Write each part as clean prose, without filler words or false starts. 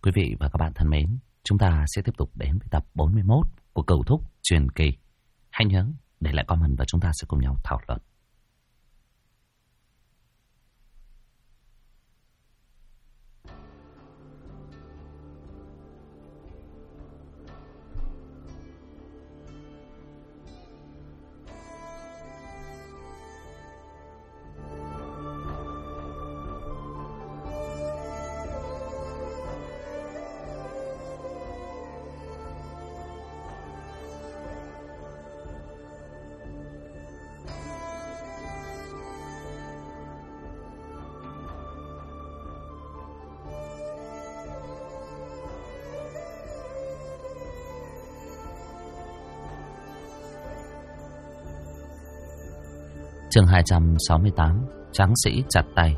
Quý vị và các bạn thân mến, chúng ta sẽ tiếp tục đến với tập 41 của Cửu Thúc Truyền Kỳ. Hãy nhớ để lại comment và chúng ta sẽ cùng nhau thảo luận. Chương 268, Tráng sĩ chặt tay.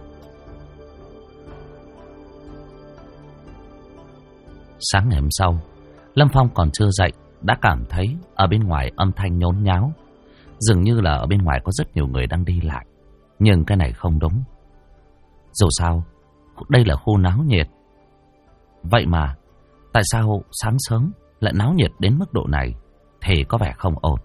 Sáng ngày hôm sau, Lâm Phong còn chưa dậy đã cảm thấy ở bên ngoài âm thanh nhốn nháo. Dường như là ở bên ngoài có rất nhiều người đang đi lại. Nhưng cái này không đúng. Dù sao, đây là khu náo nhiệt. Vậy mà, tại sao sáng sớm lại náo nhiệt đến mức độ này thì có vẻ không ổn.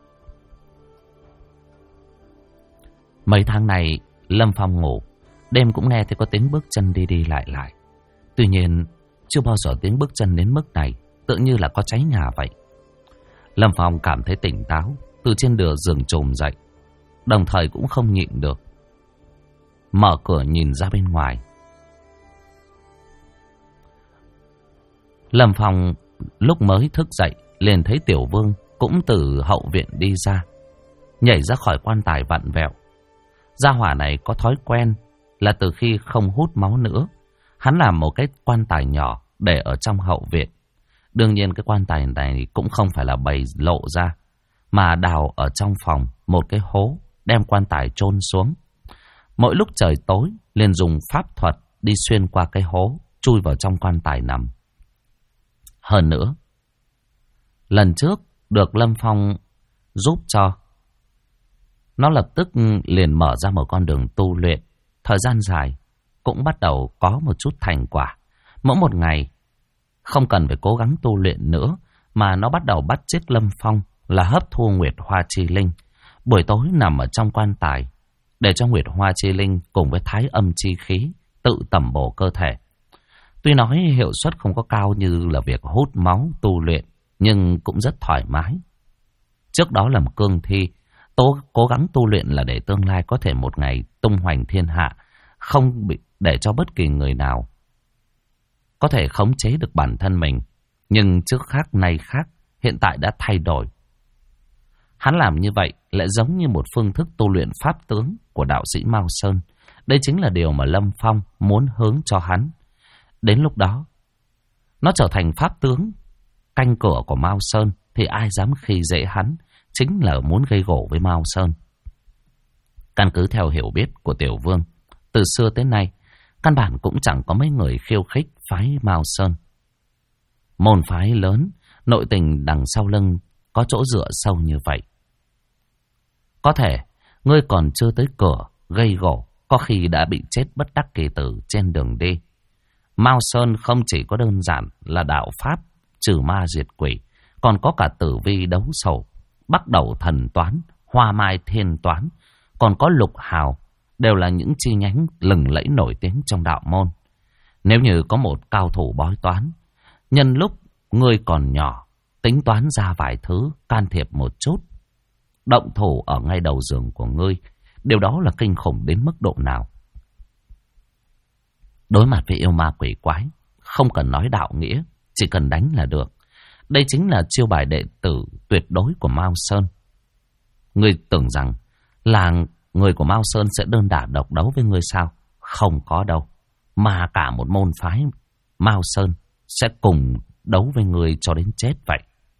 Mấy tháng này, Lâm Phong ngủ, đêm cũng nghe thấy có tiếng bước chân đi đi lại lại. Tuy nhiên, chưa bao giờ tiếng bước chân đến mức này, tự như là có cháy nhà vậy. Lâm Phong cảm thấy tỉnh táo, từ trên giường trồm dậy, đồng thời cũng không nhịn được. Mở cửa nhìn ra bên ngoài. Lâm Phong lúc mới thức dậy, liền thấy Tiểu Vương cũng từ hậu viện đi ra, nhảy ra khỏi quan tài vặn vẹo. Gia hỏa này có thói quen là từ khi không hút máu nữa, hắn làm một cái quan tài nhỏ để ở trong hậu viện. Đương nhiên cái quan tài này cũng không phải là bày lộ ra, mà đào ở trong phòng một cái hố, đem quan tài chôn xuống. Mỗi lúc trời tối, liền dùng pháp thuật đi xuyên qua cái hố, chui vào trong quan tài nằm. Hơn nữa, lần trước được Lâm Phong giúp cho, nó lập tức liền mở ra một con đường tu luyện. Thời gian dài cũng bắt đầu có một chút thành quả. Mỗi một ngày không cần phải cố gắng tu luyện nữa, mà nó bắt đầu bắt chước Lâm Phong là hấp thu Nguyệt Hoa Chi Linh. Buổi tối nằm ở trong quan tài, để cho Nguyệt Hoa Chi Linh cùng với Thái Âm Chi Khí tự tẩm bổ cơ thể. Tuy nói hiệu suất không có cao như là việc hút máu tu luyện, nhưng cũng rất thoải mái. Trước đó làm cương thi, cố gắng tu luyện là để tương lai có thể một ngày tung hoành thiên hạ, không bị để cho bất kỳ người nào có thể khống chế được bản thân mình. Nhưng trước khác nay khác, hiện tại đã thay đổi. Hắn làm như vậy lại giống như một phương thức tu luyện pháp tướng của đạo sĩ Mao Sơn. Đây chính là điều mà Lâm Phong muốn hướng cho hắn. Đến lúc đó, nó trở thành pháp tướng canh cửa của Mao Sơn thì ai dám khi dễ hắn, chính là muốn gây gổ với Mao Sơn. Căn cứ theo hiểu biết của Tiểu Vương, từ xưa tới nay, căn bản cũng chẳng có mấy người khiêu khích phái Mao Sơn. Môn phái lớn, nội tình đằng sau lưng có chỗ dựa sâu như vậy. Có thể, ngươi còn chưa tới cửa, gây gổ, có khi đã bị chết bất đắc kỳ tử trên đường đi. Mao Sơn không chỉ có đơn giản là đạo pháp trừ ma diệt quỷ, còn có cả tử vi đấu sầu, Bắc Đầu thần toán, Hoa Mai thiên toán, còn có Lục Hào, đều là những chi nhánh lừng lẫy nổi tiếng trong đạo môn. Nếu như có một cao thủ bói toán, nhân lúc ngươi còn nhỏ, tính toán ra vài thứ, can thiệp một chút, động thủ ở ngay đầu giường của ngươi, điều đó là kinh khủng đến mức độ nào. Đối mặt với yêu ma quỷ quái, không cần nói đạo nghĩa, chỉ cần đánh là được. Đây chính là chiêu bài đệ tử tuyệt đối của Mao Sơn. Ngươi tưởng rằng là người của Mao Sơn sẽ đơn đả độc đấu với ngươi sao? Không có đâu. Mà cả một môn phái Mao Sơn sẽ cùng đấu với ngươi cho đến chết vậy.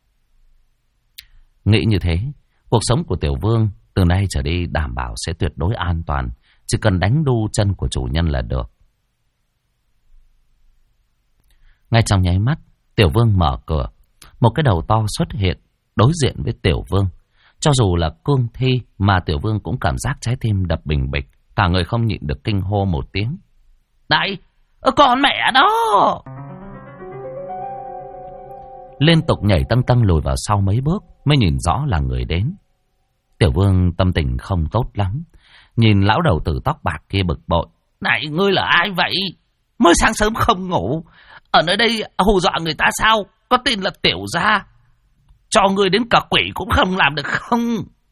Nghĩ như thế, cuộc sống của Tiểu Vương từ nay trở đi đảm bảo sẽ tuyệt đối an toàn. Chỉ cần đánh đu chân của chủ nhân là được. Ngay trong nháy mắt, Tiểu Vương mở cửa. Một cái đầu to xuất hiện đối diện với Tiểu Vương. Cho dù là cương thi mà Tiểu Vương cũng cảm giác trái tim đập bình bịch. Cả người không nhịn được kinh hô một tiếng. Này, con mẹ đó! liên tục nhảy tâng tâng lùi vào sau mấy bước mới nhìn rõ là người đến. Tiểu Vương tâm tình không tốt lắm, nhìn lão đầu tử tóc bạc kia bực bội. Này, ngươi là ai vậy? Mới sáng sớm không ngủ, ở nơi đây hù dọa người ta sao? Có tin là tiểu gia cho ngươi đến cả quỷ cũng không làm được không?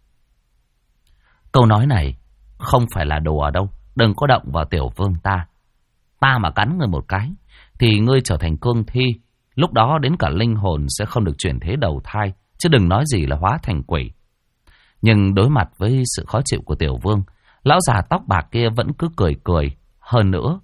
Câu nói này không phải là đùa đâu. Đừng có động vào Tiểu Vương ta. Ta mà cắn ngươi một cái thì ngươi trở thành cương thi. Lúc đó đến cả linh hồn sẽ không được chuyển thế đầu thai, chứ đừng nói gì là hóa thành quỷ. Nhưng đối mặt với sự khó chịu của Tiểu Vương, lão già tóc bạc kia vẫn cứ cười cười. Hơn nữa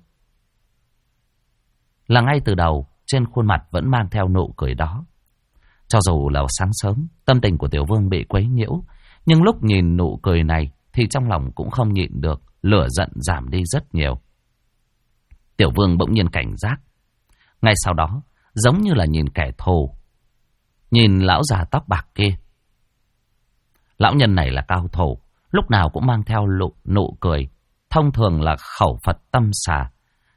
là ngay từ đầu trên khuôn mặt vẫn mang theo nụ cười đó. Cho dù là sáng sớm, tâm tình của Tiểu Vương bị quấy nhiễu, nhưng lúc nhìn nụ cười này thì trong lòng cũng không nhịn được, lửa giận giảm đi rất nhiều. Tiểu Vương bỗng nhiên cảnh giác. Ngay sau đó, giống như là nhìn kẻ thù, nhìn lão già tóc bạc kia. Lão nhân này là cao thủ, lúc nào cũng mang theo nụ cười, thông thường là khẩu Phật tâm xà.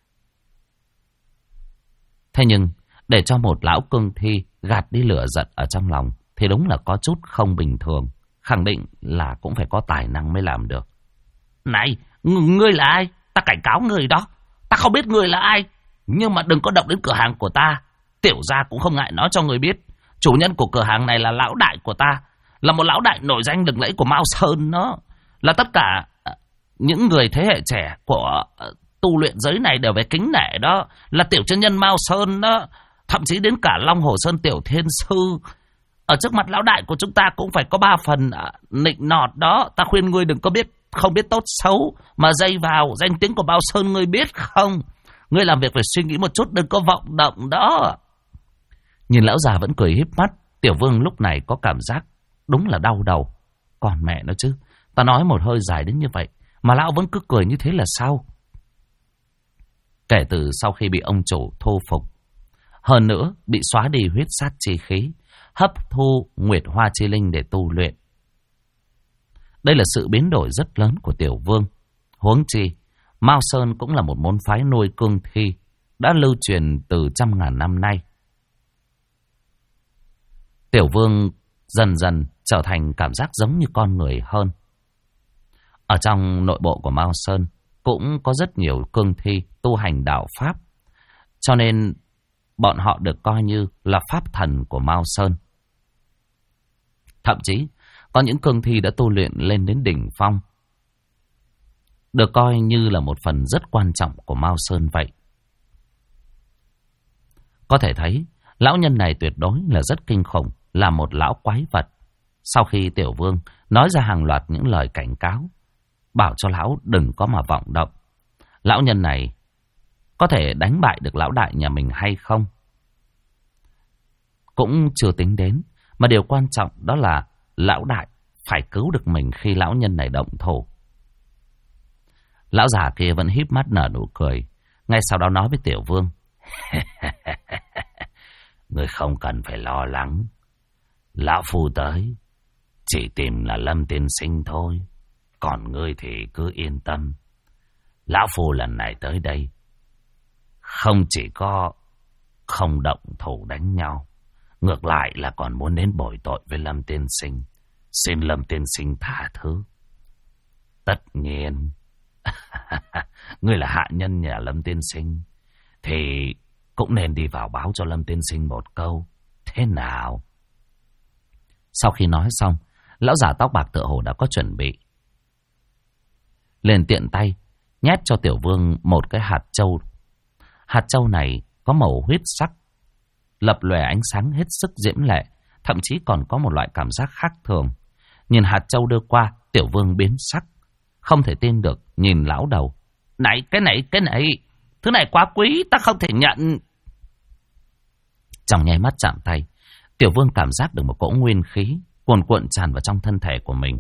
Thế nhưng, để cho một lão cương thi gạt đi lửa giận ở trong lòng thì đúng là có chút không bình thường. Khẳng định là cũng phải có tài năng mới làm được. Này, ngươi là ai? Ta cảnh cáo ngươi đó. Ta không biết ngươi là ai, nhưng mà đừng có động đến cửa hàng của ta. Tiểu gia cũng không ngại nói cho ngươi biết. Chủ nhân của cửa hàng này là lão đại của ta, là một lão đại nổi danh lừng lẫy của Mao Sơn đó. Là tất cả những người thế hệ trẻ của tu luyện giới này đều phải kính nể đó. Là tiểu chân nhân Mao Sơn đó. Thậm chí đến cả Long Hồ Sơn Tiểu Thiên Sư. Ở trước mặt lão đại của chúng ta cũng phải có 3 phần nịnh nọt đó. Ta khuyên ngươi đừng có không biết tốt xấu mà dây vào danh tiếng của Mao Sơn, ngươi biết không? Ngươi làm việc phải suy nghĩ một chút, đừng có vọng động đó. Nhìn lão già vẫn cười híp mắt, Tiểu Vương lúc này có cảm giác đúng là đau đầu. Còn mẹ nó chứ, ta nói một hơi dài đến như vậy mà lão vẫn cứ cười như thế là sao? Kể từ sau khi bị ông chủ thu phục, hơn nữa bị xóa đi huyết sát chi khí, hấp thu Nguyệt Hoa Chi Linh để tu luyện. Đây là sự biến đổi rất lớn của Tiểu Vương. Huống chi, Mao Sơn cũng là một môn phái nuôi cương thi đã lưu truyền từ trăm ngàn năm nay. Tiểu Vương dần dần trở thành cảm giác giống như con người hơn. Ở trong nội bộ của Mao Sơn cũng có rất nhiều cương thi tu hành đạo pháp, cho nên bọn họ được coi như là pháp thần của Mao Sơn. Thậm chí có những cương thi đã tu luyện lên đến đỉnh phong, được coi như là một phần rất quan trọng của Mao Sơn vậy. Có thể thấy lão nhân này tuyệt đối là rất kinh khủng, là một lão quái vật. Sau khi Tiểu Vương nói ra hàng loạt những lời cảnh cáo, bảo cho lão đừng có mà vọng động, lão nhân này có thể đánh bại được lão đại nhà mình hay không cũng chưa tính đến. Mà điều quan trọng đó là lão đại phải cứu được mình khi lão nhân này động thủ. Lão già kia vẫn híp mắt nở nụ cười, ngay sau đó nói với Tiểu Vương: Ngươi không cần phải lo lắng, lão phu tới chỉ tìm là Lâm tiên sinh thôi. Còn ngươi thì cứ yên tâm, lão phu lần này tới đây không chỉ có không động thủ đánh nhau, ngược lại là còn muốn đến bồi tội với Lâm tiên sinh, xin Lâm tiên sinh tha thứ. Tất nhiên ngươi là hạ nhân nhà Lâm tiên sinh thì cũng nên đi vào báo cho Lâm tiên sinh một câu, thế nào? Sau khi nói xong, lão già tóc bạc tựa hồ đã có chuẩn bị, liền tiện tay nhét cho Tiểu Vương một cái hạt châu. Hạt châu này có màu huyết sắc, lập lòe ánh sáng hết sức diễm lệ, thậm chí còn có một loại cảm giác khác thường. Nhìn hạt châu đưa qua, Tiểu Vương biến sắc, không thể tin được nhìn lão đầu. Này, cái này, thứ này quá quý, ta không thể nhận. Trong nháy mắt chạm tay, Tiểu Vương cảm giác được một cỗ nguyên khí cuồn cuộn tràn vào trong thân thể của mình.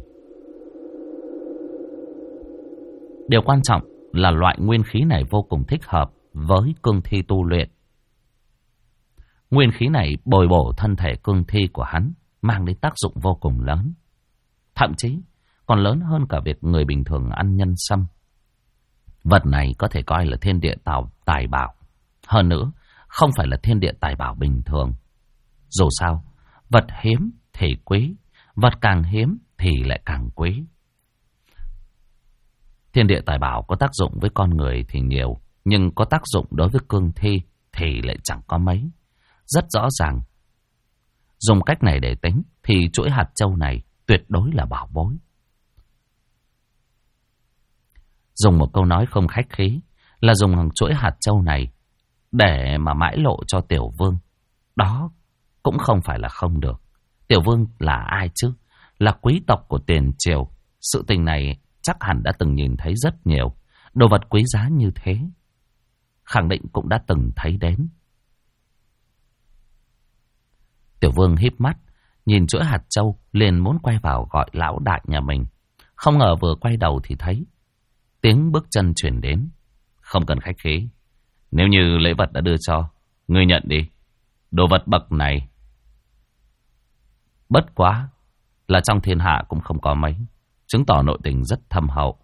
Điều quan trọng là loại nguyên khí này vô cùng thích hợp với cương thi tu luyện. Nguyên khí này bồi bổ thân thể cương thi của hắn, mang đến tác dụng vô cùng lớn. Thậm chí còn lớn hơn cả việc người bình thường ăn nhân sâm. Vật này có thể coi là thiên địa tài bảo. Hơn nữa, không phải là thiên địa tài bảo bình thường. Dù sao, vật hiếm thì quý, vật càng hiếm thì lại càng quý. Thiên địa tài bảo có tác dụng với con người thì nhiều, nhưng có tác dụng đối với cương thi thì lại chẳng có mấy. Rất rõ ràng, dùng cách này để tính thì chuỗi hạt châu này tuyệt đối là bảo bối. Dùng một câu nói không khách khí là dùng chuỗi hạt châu này để mà mãi lộ cho Tiểu Vương. Đó cũng không phải là không được. Tiểu Vương là ai chứ? Là quý tộc của tiền triều. Sự tình này chắc hẳn đã từng nhìn thấy rất nhiều. Đồ vật quý giá như thế, khẳng định cũng đã từng thấy đến. Tiểu Vương híp mắt, nhìn chuỗi hạt châu, liền muốn quay vào gọi lão đại nhà mình. Không ngờ vừa quay đầu thì thấy tiếng bước chân chuyển đến. Không cần khách khí, nếu như lễ vật đã đưa cho, ngươi nhận đi. Đồ vật bậc này bất quá là trong thiên hạ cũng không có mấy, chứng tỏ nội tình rất thâm hậu.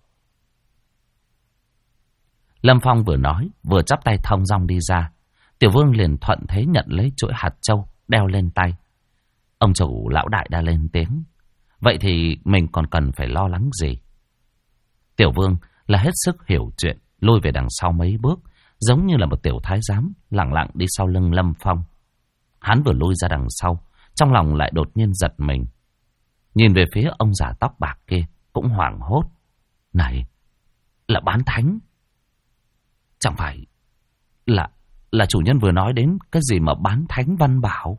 Lâm Phong vừa nói vừa chắp tay thong dong đi ra. Tiểu Vương liền thuận thế nhận lấy chuỗi hạt châu đeo lên tay. Ông chủ lão đại đã lên tiếng, vậy thì mình còn cần phải lo lắng gì? Tiểu Vương là hết sức hiểu chuyện, lùi về đằng sau mấy bước, giống như là một tiểu thái giám lặng lặng đi sau lưng Lâm Phong. Hắn vừa lui ra đằng sau, trong lòng lại đột nhiên giật mình. Nhìn về phía ông già tóc bạc kia, cũng hoảng hốt. Này, là bán thánh? Chẳng phải là chủ nhân vừa nói đến cái gì mà bán thánh văn bảo?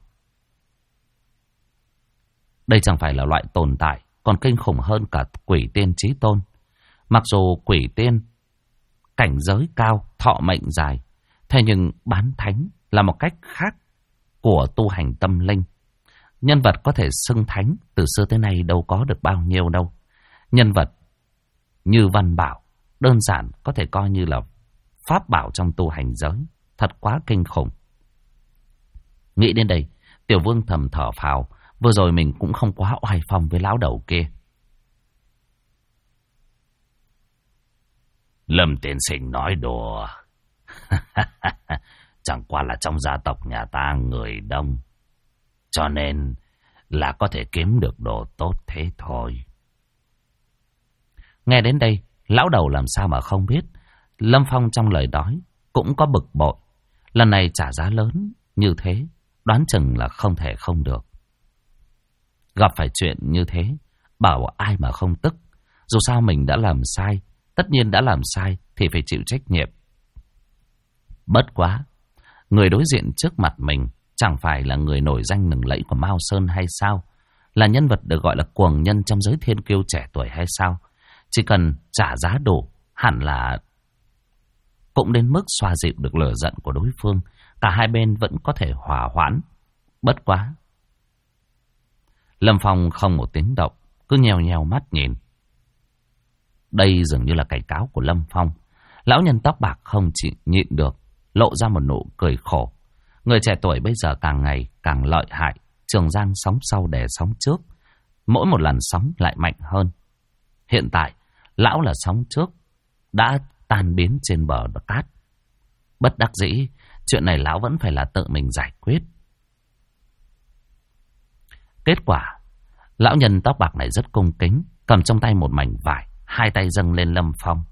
Đây chẳng phải là loại tồn tại còn kinh khủng hơn cả quỷ tiên chí tôn. Mặc dù quỷ tiên cảnh giới cao, thọ mệnh dài, thế nhưng bán thánh là một cách khác của tu hành tâm linh. Nhân vật có thể xưng thánh từ xưa tới nay đâu có được bao nhiêu đâu. Nhân vật như Văn Bảo đơn giản có thể coi như là pháp bảo trong tu hành giới. Thật quá kinh khủng. Nghĩ đến đây, Tiểu Vương thầm thở phào. Vừa rồi mình cũng không quá oai phong với lão đầu kia. Lâm tiên sinh nói đùa. Chẳng qua là trong gia tộc nhà ta người đông, cho nên là có thể kiếm được đồ tốt thế thôi. Nghe đến đây, lão đầu làm sao mà không biết Lâm Phong trong lời nói cũng có bực bội. Lần này trả giá lớn như thế, đoán chừng là không thể không được. Gặp phải chuyện như thế, bảo ai mà không tức. Dù sao mình đã làm sai, tất nhiên đã làm sai thì phải chịu trách nhiệm. Bất quá, người đối diện trước mặt mình chẳng phải là người nổi danh lừng lẫy của Mao Sơn hay sao? Là nhân vật được gọi là cuồng nhân trong giới thiên kiêu trẻ tuổi hay sao? Chỉ cần trả giá đủ, hẳn là cũng đến mức xoa dịu được lửa giận của đối phương. Cả hai bên vẫn có thể hòa hoãn. Bất quá, Lâm Phong không một tiếng động, cứ nheo nheo mắt nhìn. Đây dường như là cảnh cáo của Lâm Phong. Lão nhân tóc bạc không chỉ nhịn được, lộ ra một nụ cười khổ. Người trẻ tuổi bây giờ càng ngày càng lợi hại. Trường giang sóng sau đè sóng trước, mỗi một lần sóng lại mạnh hơn. Hiện tại, lão là sóng trước đã tan biến trên bờ cát. Bất đắc dĩ, chuyện này lão vẫn phải là tự mình giải quyết. Kết quả, lão nhân tóc bạc này rất cung kính, cầm trong tay một mảnh vải, hai tay dâng lên Lâm Phong.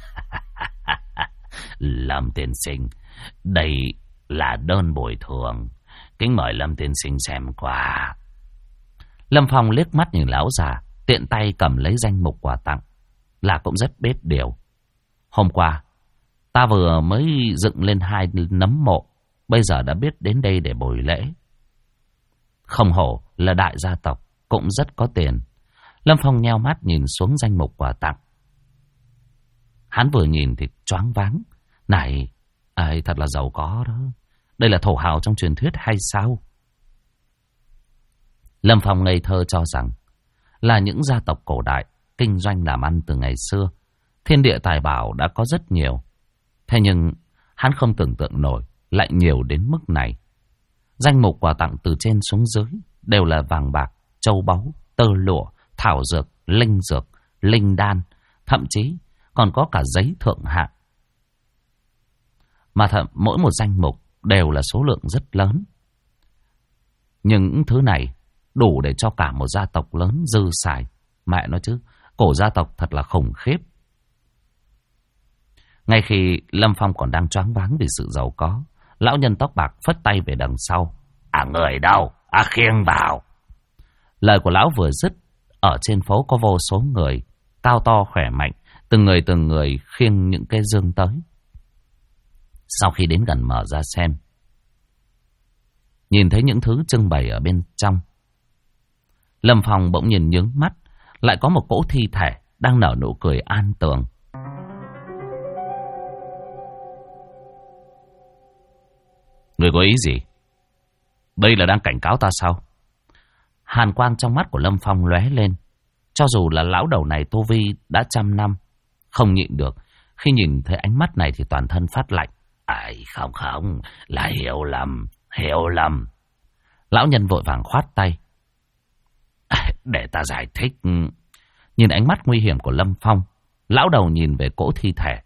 Lâm tiên sinh, đây là đơn bồi thường, kính mời Lâm tiên sinh xem qua. Lâm Phong liếc mắt nhìn lão già, tiện tay cầm lấy danh mục quà tặng, là cũng rất biết điều. Hôm qua, ta vừa mới dựng lên 2 nấm mộ, bây giờ đã biết đến đây để bồi lễ. Không hổ là đại gia tộc, cũng rất có tiền. Lâm Phong nheo mắt nhìn xuống danh mục quà tặng. Hắn vừa nhìn thì choáng váng. Này, ai thật là giàu có đó. Đây là thổ hào trong truyền thuyết hay sao? Lâm Phong ngây thơ cho rằng là những gia tộc cổ đại kinh doanh làm ăn từ ngày xưa, thiên địa tài bảo đã có rất nhiều. Thế nhưng hắn không tưởng tượng nổi lại nhiều đến mức này. Danh mục quà tặng từ trên xuống dưới đều là vàng bạc, châu báu, tơ lụa, thảo dược, linh đan, thậm chí còn có cả giấy thượng hạng. Mà mỗi một danh mục đều là số lượng rất lớn. Nhưng thứ này đủ để cho cả một gia tộc lớn dư xài. Mẹ nói chứ, cổ gia tộc thật là khủng khiếp. Ngay khi Lâm Phong còn đang choáng váng vì sự giàu có, lão nhân tóc bạc phất tay về đằng sau. Người đâu? Khiêng vào. Lời của lão vừa dứt, ở trên phố có vô số người, cao to khỏe mạnh, từng người khiêng những cái dương tới. Sau khi đến gần mở ra xem, nhìn thấy những thứ trưng bày ở bên trong, Lâm Phong bỗng nhìn nhướng mắt, lại có một cỗ thi thể đang nở nụ cười an tường. Người có ý gì? Đây là đang cảnh cáo ta sao? Hàn quang trong mắt của Lâm Phong lóe lên. Cho dù là lão đầu này tu vi đã 100 năm, không nhịn được. Khi nhìn thấy ánh mắt này thì toàn thân phát lạnh. Không, là hiểu lầm. Lão nhân vội vàng khoát tay. Để ta giải thích. Nhìn ánh mắt nguy hiểm của Lâm Phong, lão đầu nhìn về cỗ thi thể.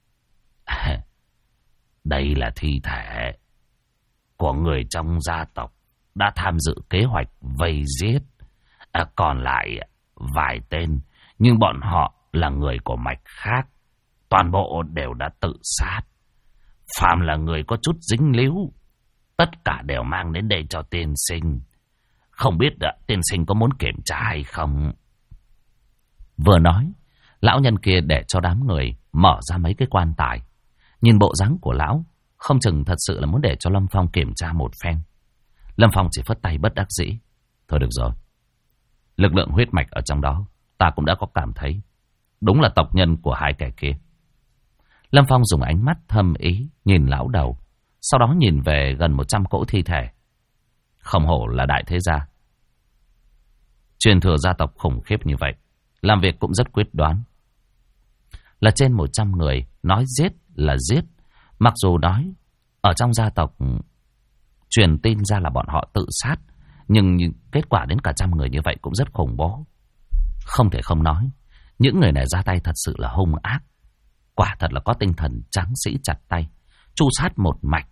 Đây là thi thể của người trong gia tộc đã tham dự kế hoạch vây giết. Còn lại vài tên, nhưng bọn họ là người của mạch khác. Toàn bộ đều đã tự sát. Phàm là người có chút dính líu, tất cả đều mang đến đây cho tiên sinh. Không biết tiên sinh có muốn kiểm tra hay không? Vừa nói, lão nhân kia để cho đám người mở ra mấy cái quan tài. Nhìn bộ dáng của lão, không chừng thật sự là muốn để cho Lâm Phong kiểm tra một phen. Lâm Phong chỉ phất tay bất đắc dĩ. Thôi được rồi. Lực lượng huyết mạch ở trong đó, ta cũng đã có cảm thấy. Đúng là tộc nhân của hai kẻ kia. Lâm Phong dùng ánh mắt thâm ý nhìn lão đầu, sau đó nhìn về gần 100 cỗ thi thể. Không hổ là đại thế gia. Truyền thừa gia tộc khủng khiếp như vậy, làm việc cũng rất quyết đoán. Là trên 100 người, nói giết là giết. Mặc dù nói ở trong gia tộc truyền tin ra là bọn họ tự sát, nhưng kết quả đến cả 100 người như vậy cũng rất khủng bố. Không thể không nói, những người này ra tay thật sự là hung ác. Quả thật là có tinh thần tráng sĩ chặt tay, tru sát một mạch.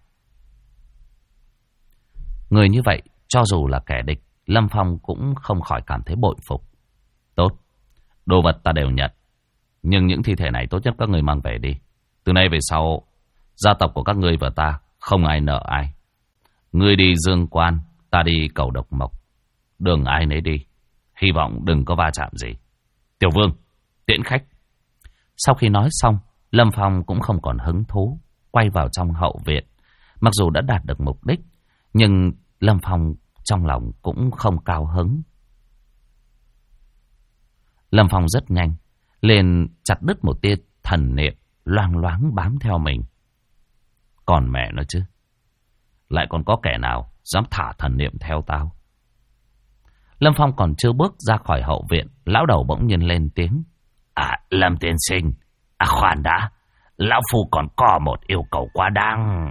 Người như vậy, cho dù là kẻ địch, Lâm Phong cũng không khỏi cảm thấy bội phục. Tốt, đồ vật ta đều nhận. Nhưng những thi thể này tốt nhất các người mang về đi. Từ nay về sau, gia tộc của các ngươi và ta không ai nợ ai. Ngươi đi Dương Quan, ta đi Cầu Độc Mộc. Đường ai nấy đi. Hy vọng đừng có va chạm gì. Tiểu Vương, tiễn khách. Sau khi nói xong, Lâm Phong cũng không còn hứng thú, quay vào trong hậu viện. Mặc dù đã đạt được mục đích, nhưng Lâm Phong trong lòng cũng không cao hứng. Lâm Phong rất nhanh, liền chặt đứt một tia thần niệm loang loáng bám theo mình. Còn mẹ nó chứ, lại còn có kẻ nào dám thả thần niệm theo tao? Lâm Phong còn chưa bước ra khỏi hậu viện, lão đầu bỗng nhiên lên tiếng. Lâm tiên sinh, khoan đã, lão phu còn có một yêu cầu quá đáng.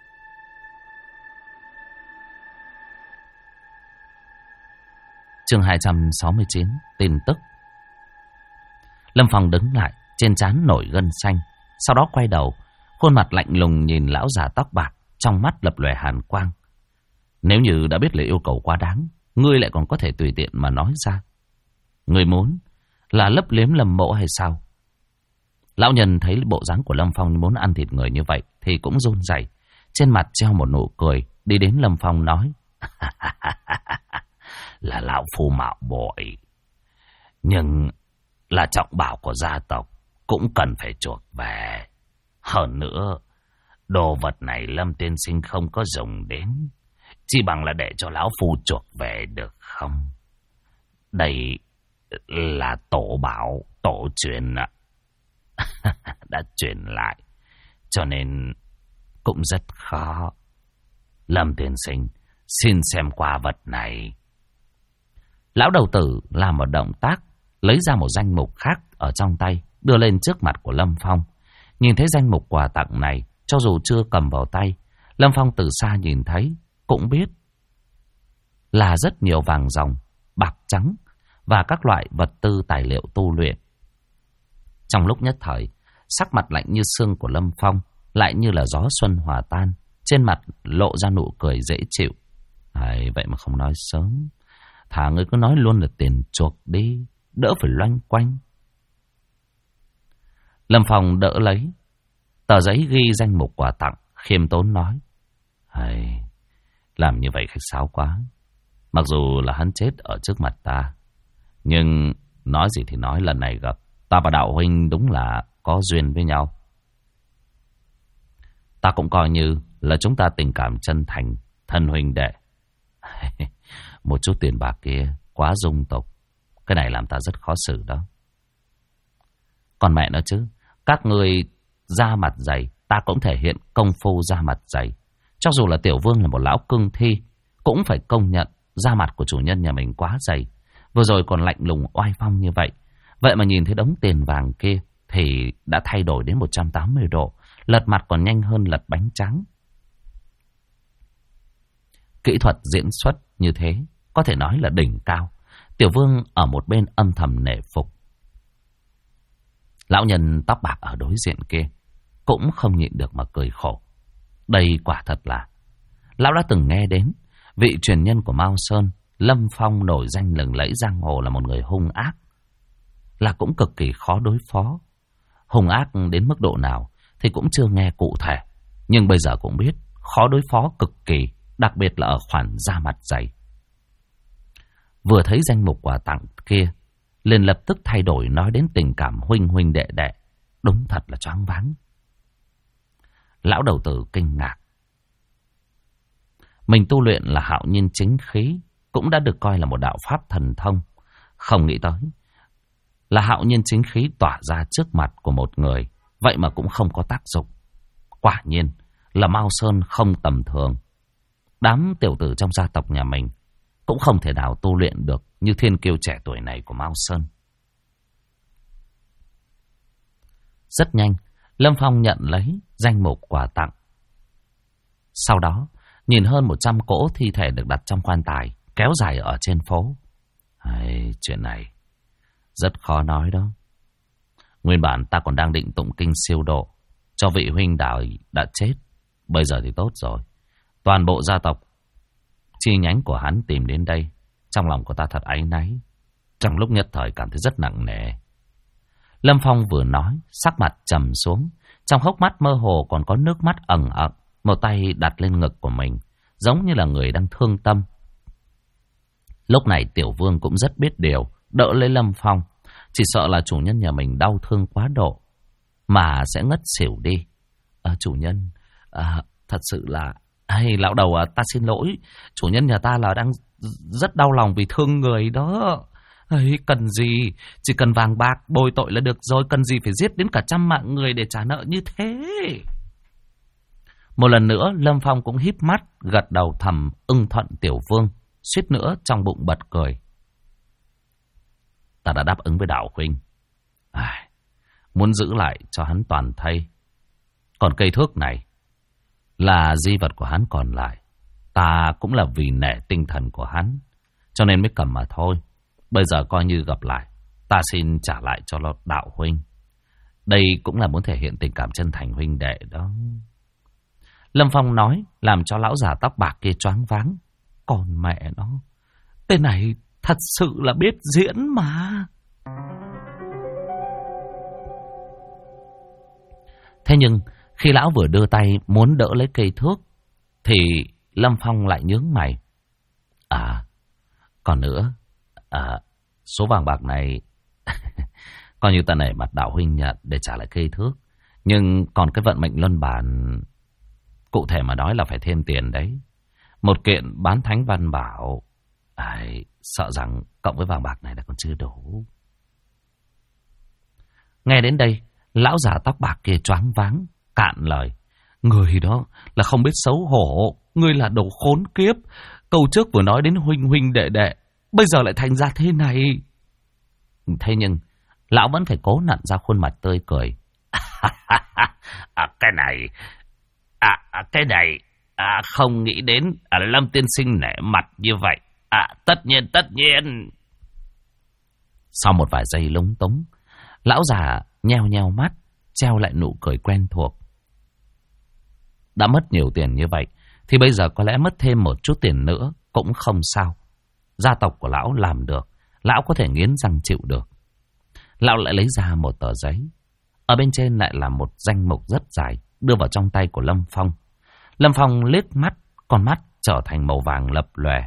Chương 269, tin tức. Lâm Phong đứng lại, trên trán nổi gân xanh, sau đó quay đầu, khuôn mặt lạnh lùng nhìn lão già tóc bạc, trong mắt lập lòe hàn quang. Nếu như đã biết là yêu cầu quá đáng, ngươi lại còn có thể tùy tiện mà nói ra. Ngươi muốn là lấp liếm Lâm mộ hay sao? Lão nhân thấy bộ dáng của Lâm Phong muốn ăn thịt người như vậy thì cũng run rẩy, trên mặt treo một nụ cười, đi đến Lâm Phong nói: là lão phu mạo bội, nhưng là trọng bảo của gia tộc, cũng cần phải chuộc về. Hơn nữa, đồ vật này Lâm tiên sinh không có dùng đến, chỉ bằng là để cho lão phu chuộc về được không? Đây là tổ bảo, tổ truyền đã truyền lại, cho nên cũng rất khó. Lâm tiên sinh, xin xem qua vật này. Lão đầu tử làm một động tác, lấy ra một danh mục khác ở trong tay, đưa lên trước mặt của Lâm Phong. Nhìn thấy danh mục quà tặng này, cho dù chưa cầm vào tay, Lâm Phong từ xa nhìn thấy, cũng biết là rất nhiều vàng ròng, bạc trắng và các loại vật tư tài liệu tu luyện. Trong lúc nhất thời, sắc mặt lạnh như xương của Lâm Phong lại như là gió xuân hòa tan, trên mặt lộ ra nụ cười dễ chịu. Vậy mà không nói sớm. Thà ngươi cứ nói luôn là tiền chuộc đi, đỡ phải loanh quanh. Lâm Phong đỡ lấy tờ giấy ghi danh mục quà tặng, khiêm tốn nói. Làm như vậy khách sáo quá. Mặc dù là hắn chết ở trước mặt ta, nhưng nói gì thì nói, lần này gặp ta và đạo huynh đúng là có duyên với nhau. Ta cũng coi như là chúng ta tình cảm chân thành, thân huynh đệ. Một chút tiền bạc kia quá dung tục, cái này làm ta rất khó xử đó. Còn mẹ nó chứ, các người da mặt dày, ta cũng thể hiện công phu da mặt dày. Cho dù là Tiểu Vương là một lão cương thi, cũng phải công nhận da mặt của chủ nhân nhà mình quá dày. Vừa rồi còn lạnh lùng oai phong như vậy, vậy mà nhìn thấy đống tiền vàng kia thì đã thay đổi đến 180 độ, lật mặt còn nhanh hơn lật bánh trắng. Kỹ thuật diễn xuất như thế có thể nói là đỉnh cao. Tiểu Vương ở một bên âm thầm nể phục. Lão nhân tóc bạc ở đối diện kia cũng không nhịn được mà cười khổ. Đây quả thật là lão đã từng nghe đến vị truyền nhân của Mao Sơn, Lâm Phong nổi danh lừng lẫy giang hồ là một người hung ác, là cũng cực kỳ khó đối phó. Hung ác đến mức độ nào thì cũng chưa nghe cụ thể, nhưng bây giờ cũng biết khó đối phó cực kỳ, đặc biệt là ở khoản da mặt dày. Vừa thấy danh mục quà tặng kia, liền lập tức thay đổi nói đến tình cảm huynh huynh đệ đệ. Đúng thật là choáng váng. Lão đầu tử kinh ngạc. Mình tu luyện là hạo nhiên chính khí, cũng đã được coi là một đạo pháp thần thông. Không nghĩ tới là hạo nhiên chính khí tỏa ra trước mặt của một người, vậy mà cũng không có tác dụng. Quả nhiên là Mao Sơn không tầm thường. Đám tiểu tử trong gia tộc nhà mình cũng không thể nào tu luyện được như thiên kiêu trẻ tuổi này của Mao Sơn. Rất nhanh, Lâm Phong nhận lấy danh mục quà tặng. Sau đó, nhìn hơn 100 cỗ thi thể được đặt trong quan tài, kéo dài ở trên phố. Chuyện này rất khó nói đó. Nguyên bản ta còn đang định tụng kinh siêu độ cho vị huynh đảo đã chết. Bây giờ thì tốt rồi. Toàn bộ gia tộc chi nhánh của hắn tìm đến đây. Trong lòng của ta thật áy náy. Trong lúc nhất thời cảm thấy rất nặng nề. Lâm Phong vừa nói, sắc mặt trầm xuống. Trong hốc mắt mơ hồ còn có nước mắt ẩn ẩn. Một tay đặt lên ngực của mình, giống như là người đang thương tâm. Lúc này Tiểu Vương cũng rất biết điều, đỡ lấy Lâm Phong. Chỉ sợ là chủ nhân nhà mình đau thương quá độ mà sẽ ngất xỉu đi. Chủ nhân, thật sự là... lão đầu, ta xin lỗi. Chủ nhân nhà ta là đang rất đau lòng vì thương người đó. Cần gì? Chỉ cần vàng bạc bồi tội là được rồi. Cần gì phải giết đến cả 100 mạng người để trả nợ như thế? Một lần nữa Lâm Phong cũng híp mắt, gật đầu thầm ưng thuận Tiểu Vương, suýt nữa trong bụng bật cười. Ta đã đáp ứng với đạo huynh, muốn giữ lại cho hắn toàn thây. Còn cây thước này là di vật của hắn còn lại, ta cũng là vì nể tinh thần của hắn cho nên mới cầm mà thôi. Bây giờ coi như gặp lại, ta xin trả lại cho đạo huynh. Đây cũng là muốn thể hiện tình cảm chân thành huynh đệ đó. Lâm Phong nói làm cho lão già tóc bạc kia choáng váng. Còn mẹ nó, tên này thật sự là biết diễn mà. Thế nhưng khi lão vừa đưa tay muốn đỡ lấy cây thước thì Lâm Phong lại nhướng mày. Còn nữa, số vàng bạc này coi như ta nể mặt đạo huynh nhận để trả lại cây thước. Nhưng còn cái vận mệnh luân bản, cụ thể mà nói là phải thêm tiền đấy. Một kiện bán thánh văn bảo, sợ rằng cộng với vàng bạc này là còn chưa đủ. Nghe đến đây, lão già tóc bạc kia choáng váng, cạn lời. Người đó là không biết xấu hổ, ngươi là đồ khốn kiếp. Câu trước vừa nói đến huynh huynh đệ đệ, bây giờ lại thành ra thế này. Thế nhưng lão vẫn phải cố nặn ra khuôn mặt tươi cười. Cái này không nghĩ đến Lâm tiên sinh nể mặt như vậy. Tất nhiên. Sau một vài giây lúng túng, lão già nheo nheo mắt, treo lại nụ cười quen thuộc. Đã mất nhiều tiền như vậy thì bây giờ có lẽ mất thêm một chút tiền nữa cũng không sao. Gia tộc của lão làm được, lão có thể nghiến răng chịu được. Lão lại lấy ra một tờ giấy. Ở bên trên lại là một danh mục rất dài, đưa vào trong tay của Lâm Phong. Lâm Phong liếc mắt, con mắt trở thành màu vàng lập lòe.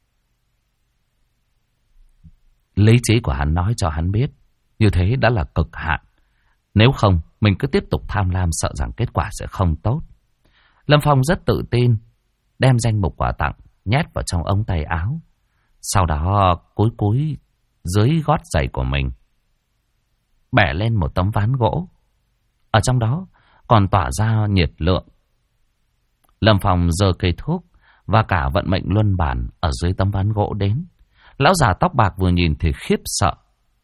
Lý trí của hắn nói cho hắn biết, như thế đã là cực hạn. Nếu không, mình cứ tiếp tục tham lam, sợ rằng kết quả sẽ không tốt. Lâm Phong rất tự tin, đem danh mục quà tặng nhét vào trong ống tay áo. Sau đó cúi dưới gót giày của mình, bẻ lên một tấm ván gỗ. Ở trong đó còn tỏa ra nhiệt lượng. Lâm Phong giơ cây thuốc và cả vận mệnh luân bản ở dưới tấm ván gỗ đến. Lão già tóc bạc vừa nhìn thì khiếp sợ.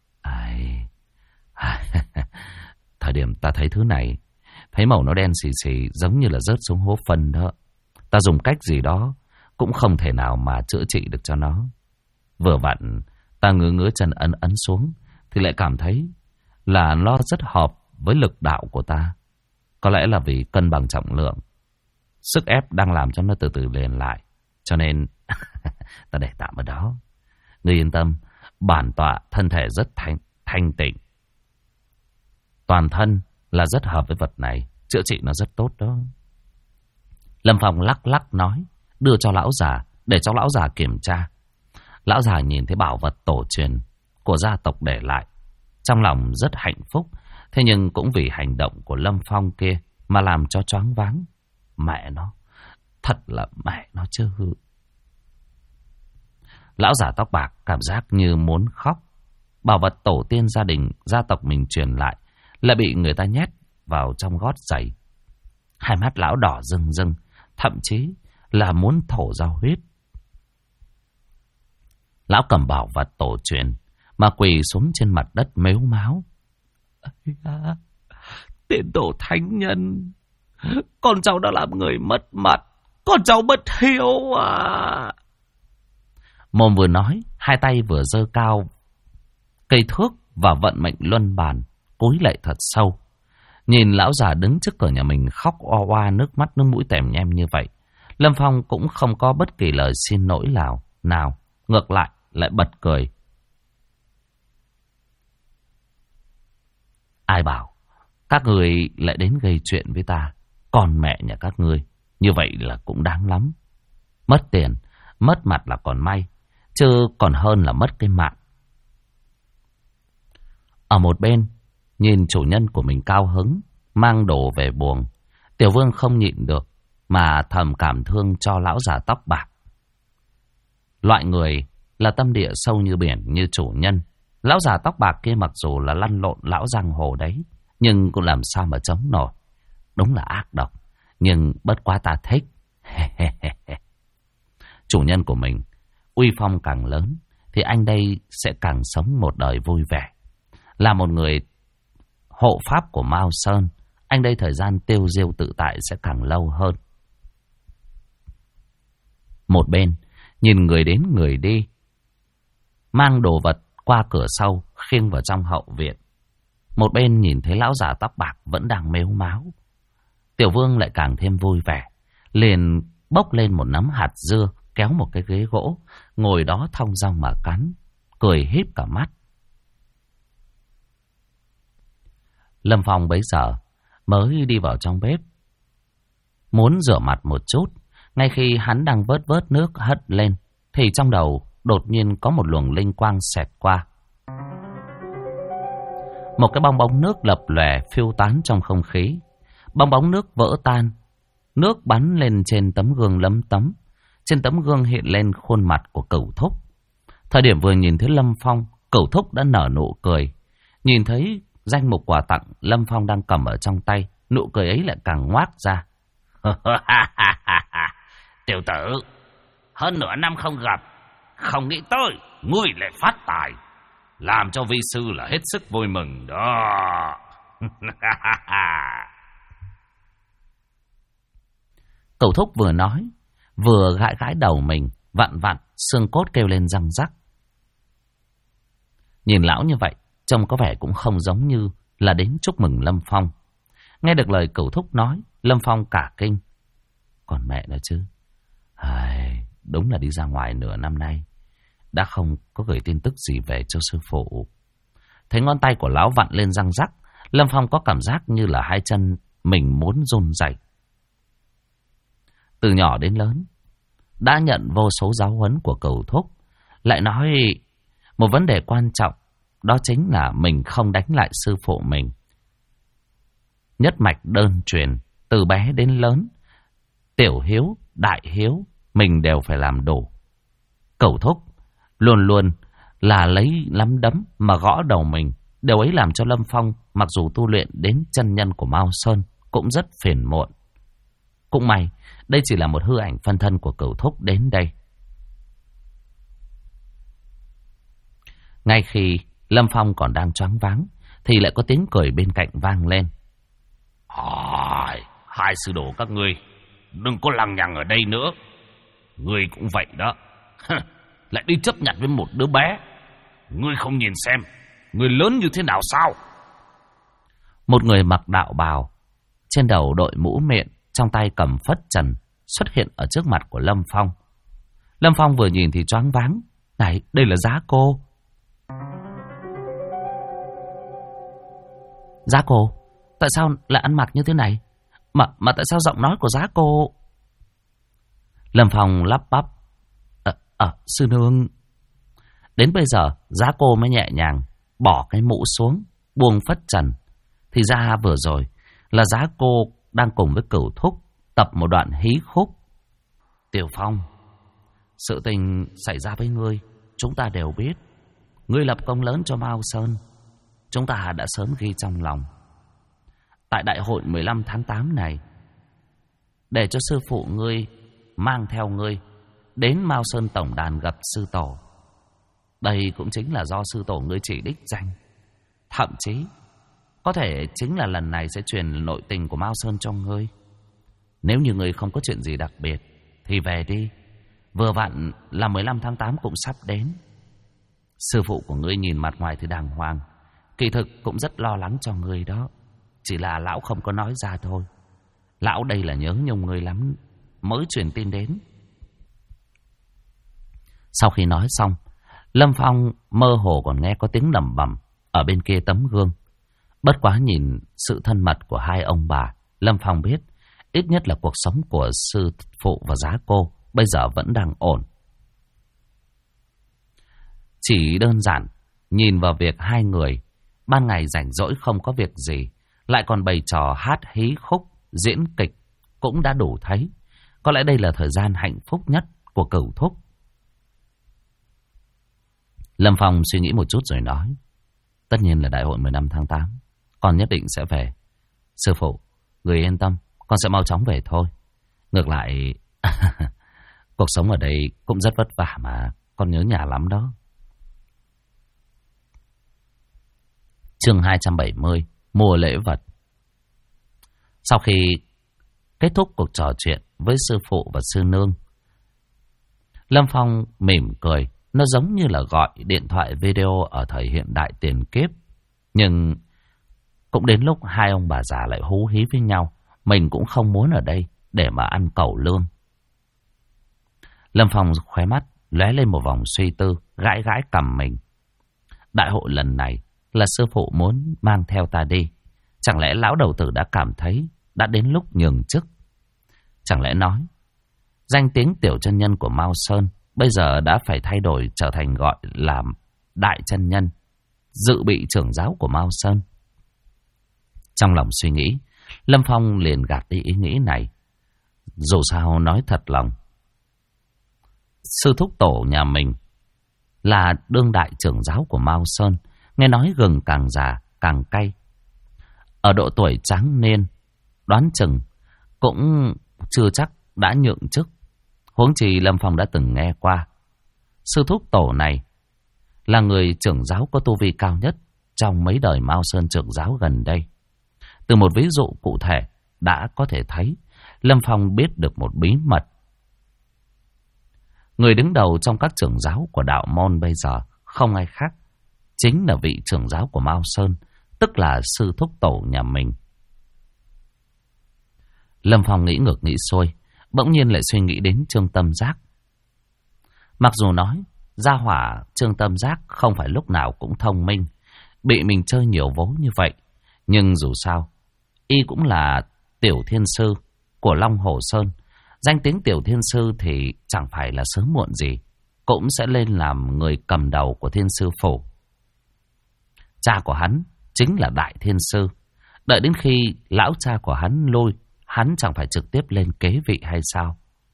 Thời điểm ta thấy thứ này, thấy màu nó đen xì xì, giống như là rớt xuống hố phân đó. Ta dùng cách gì đó cũng không thể nào mà chữa trị được cho nó. Vừa vặn ta ngứa chân ấn xuống thì lại cảm thấy là nó rất hợp với lực đạo của ta. Có lẽ là vì cân bằng trọng lượng, sức ép đang làm cho nó từ từ liền lại. Cho nên ta để tạm ở đó. Ngươi yên tâm, bản tọa thân thể rất thanh tịnh. Toàn thân là rất hợp với vật này, chữa trị nó rất tốt đó. Lâm Phong lắc lắc nói, đưa cho lão già để cho lão già kiểm tra. Lão già nhìn thấy bảo vật tổ truyền của gia tộc để lại, trong lòng rất hạnh phúc. Thế nhưng cũng vì hành động của Lâm Phong kia mà làm cho choáng váng. Mẹ nó, thật là mẹ nó chứ. Lão già tóc bạc cảm giác như muốn khóc. Bảo vật tổ tiên gia đình, gia tộc mình truyền lại lại bị người ta nhét vào trong gót giày. Hai mắt lão đỏ rừng rừng, thậm chí là muốn thổ ra huyết. Lão cầm bảo vật tổ truyền mà quỳ xuống trên mặt đất mếu máo. Tiền tổ thánh nhân, con cháu đã làm người mất mặt, con cháu bất hiếu à. Mồm vừa nói, hai tay vừa giơ cao cây thước và vận mệnh luân bàn, cúi lạy thật sâu. Nhìn lão già đứng trước cửa nhà mình khóc oa oa, nước mắt nước mũi tèm nhem như vậy, Lâm Phong cũng không có bất kỳ lời xin lỗi nào, ngược lại bật cười. Ai bảo các người lại đến gây chuyện với ta, còn mẹ nhà các ngươi, như vậy là cũng đáng lắm. Mất tiền, mất mặt là còn may, chứ còn hơn là mất cái mạng. Ở một bên, nhìn chủ nhân của mình cao hứng, mang đồ về buồng, Tiểu Vương không nhịn được mà thầm cảm thương cho lão già tóc bạc. Loại người là tâm địa sâu như biển như chủ nhân. Lão già tóc bạc kia mặc dù là lăn lộn lão giang hồ đấy, nhưng cũng làm sao mà chống nổi. Đúng là ác độc, nhưng bất quá ta thích. Chủ nhân của mình uy phong càng lớn thì anh đây sẽ càng sống một đời vui vẻ. Là một người hộ pháp của Mao Sơn, anh đây thời gian tiêu diêu tự tại sẽ càng lâu hơn. Một bên nhìn người đến người đi, mang đồ vật qua cửa sau khiêng vào trong hậu viện. Một bên nhìn thấy lão già tóc bạc vẫn đang mếu máo. Tiểu Vương lại càng thêm vui vẻ, liền bốc lên một nắm hạt dưa, kéo một cái ghế gỗ, ngồi đó thong dong mà cắn, cười híp cả mắt. Lâm Phong bấy giờ mới đi vào trong bếp, muốn rửa mặt một chút. Ngay khi hắn đang vớt nước hất lên, thì trong đầu đột nhiên có một luồng linh quang xẹt qua. Một cái bong bóng nước lập lòe phiêu tán trong không khí. Bong bóng nước vỡ tan, nước bắn lên trên tấm gương lấm tấm. Trên tấm gương hiện lên khuôn mặt của Cửu Thúc. Thời điểm vừa nhìn thấy Lâm Phong, Cửu Thúc đã nở nụ cười. Nhìn thấy danh mục quà tặng Lâm Phong đang cầm ở trong tay, nụ cười ấy lại càng ngoác ra. Tiểu tử, hơn nửa năm không gặp, không nghĩ tới ngươi lại phát tài, làm cho vi sư là hết sức vui mừng đó. Cửu Thúc vừa nói, vừa gãi gãi đầu mình, vặn vặn, xương cốt kêu lên răng rắc. Nhìn lão như vậy, trông có vẻ cũng không giống như là đến chúc mừng Lâm Phong. Nghe được lời Cửu Thúc nói, Lâm Phong cả kinh. Còn mẹ nữa chứ. đúng là đi ra ngoài nửa năm nay, đã không có gửi tin tức gì về cho sư phụ. Thấy ngón tay của lão vặn lên răng rắc, Lâm Phong có cảm giác như là hai chân mình muốn run rẩy. Từ nhỏ đến lớn, đã nhận vô số giáo huấn của Cửu Thúc, lại nói một vấn đề quan trọng, đó chính là mình không đánh lại sư phụ mình. Nhất mạch đơn truyền, từ bé đến lớn, tiểu hiếu, đại hiếu, mình đều phải làm đủ. Cửu Thúc luôn luôn là lấy nắm đấm mà gõ đầu mình. Điều ấy làm cho Lâm Phong mặc dù tu luyện đến chân nhân của Mao Sơn cũng rất phiền muộn. Cũng may, đây chỉ là một hư ảnh phân thân của Cửu Thúc đến đây. Ngay khi Lâm Phong còn đang choáng váng, thì lại có tiếng cười bên cạnh vang lên. Hai sư đồ các ngươi, đừng có lằng nhằng ở đây nữa. Ngươi cũng vậy đó. Lại đi chấp nhận với một đứa bé. Ngươi không nhìn xem, ngươi lớn như thế nào sao? Một người mặc đạo bào, trên đầu đội mũ miệng, trong tay cầm phất trần, xuất hiện ở trước mặt của Lâm Phong. Lâm Phong vừa nhìn thì choáng váng. Này, đây là Giá Cô. Giá Cô, tại sao lại ăn mặc như thế này? Mà tại sao giọng nói của Giá Cô? Lâm Phong lắp bắp. Sư nương. Đến bây giờ, Giá Cô mới nhẹ nhàng bỏ cái mũ xuống, buông phất trần. Thì ra vừa rồi là Giá Cô đang cùng với Cửu Thúc tập một đoạn hí khúc. Tiểu Phong, sự tình xảy ra với ngươi, chúng ta đều biết. Ngươi lập công lớn cho Mao Sơn, chúng ta đã sớm ghi trong lòng. Tại đại hội 15 tháng 8 này, để cho sư phụ ngươi mang theo ngươi đến Mao Sơn tổng đàn gặp sư tổ. Đây cũng chính là do sư tổ ngươi chỉ đích danh. Thậm chí có thể chính là lần này sẽ truyền nội tình của Mao Sơn cho ngươi. Nếu như ngươi không có chuyện gì đặc biệt thì về đi. Vừa vặn là 15 tháng 8 cũng sắp đến. Sư phụ của ngươi nhìn mặt ngoài thì đàng hoàng, kỳ thực cũng rất lo lắng cho ngươi đó. Chỉ là lão không có nói ra thôi. Lão đây là nhớ nhung ngươi lắm, mới truyền tin đến. Sau khi nói xong, Lâm Phong mơ hồ còn nghe có tiếng lẩm bẩm ở bên kia tấm gương. Bất quá nhìn sự thân mật của hai ông bà, Lâm Phong biết ít nhất là cuộc sống của sư phụ và Giá Cô bây giờ vẫn đang ổn. Chỉ đơn giản nhìn vào việc hai người ban ngày rảnh rỗi không có việc gì, lại còn bày trò hát hí khúc, diễn kịch cũng đã đủ thấy. Có lẽ đây là thời gian hạnh phúc nhất của Cửu Thúc. Lâm Phong suy nghĩ một chút rồi nói. Tất nhiên là đại hội 15 tháng 8, con nhất định sẽ về. Sư phụ, người yên tâm, con sẽ mau chóng về thôi. Ngược lại, cuộc sống ở đây cũng rất vất vả mà, con nhớ nhà lắm đó. Chương 270, mua lễ vật. Sau khi kết thúc cuộc trò chuyện với sư phụ và sư nương, Lâm Phong mỉm cười. Nó giống như là gọi điện thoại video ở thời hiện đại tiền kiếp. Nhưng cũng đến lúc hai ông bà già lại hú hí với nhau. Mình cũng không muốn ở đây để mà ăn cẩu lương. Lâm Phong khóe mắt lóe lên một vòng suy tư, gãi gãi cằm mình. Đại hội lần này là sư phụ muốn mang theo ta đi. Chẳng lẽ lão đầu tử đã cảm thấy đã đến lúc nhường chức? Chẳng lẽ nói danh tiếng tiểu chân nhân của Mao Sơn bây giờ đã phải thay đổi trở thành gọi là đại chân nhân, dự bị trưởng giáo của Mao Sơn? Trong lòng suy nghĩ, Lâm Phong liền gạt đi ý nghĩ này. Dù sao nói thật lòng, sư thúc tổ nhà mình là đương đại trưởng giáo của Mao Sơn. Nghe nói gừng càng già càng cay. Ở độ tuổi tráng niên, đoán chừng cũng chưa chắc đã nhượng chức. Huống chi Lâm Phong đã từng nghe qua, sư thúc tổ này là người trưởng giáo có tu vi cao nhất trong mấy đời Mao Sơn trưởng giáo gần đây. Từ một ví dụ cụ thể đã có thể thấy Lâm Phong biết được một bí mật. Người đứng đầu trong các trưởng giáo của đạo môn bây giờ không ai khác, chính là vị trưởng giáo của Mao Sơn, tức là sư thúc tổ nhà mình. Lâm Phong nghĩ ngược nghĩ xuôi, bỗng nhiên lại suy nghĩ đến Trương Tâm Giác. Mặc dù nói gia hỏa Trương Tâm Giác không phải lúc nào cũng thông minh, bị mình chơi nhiều vố như vậy, nhưng dù sao y cũng là tiểu thiên sư của Long Hồ Sơn. Danh tiếng tiểu thiên sư thì chẳng phải là sớm muộn gì cũng sẽ lên làm người cầm đầu của thiên sư phủ. Cha của hắn chính là đại thiên sư. Đợi đến khi lão cha của hắn lui, hắn chẳng phải trực tiếp lên kế vị hay sao?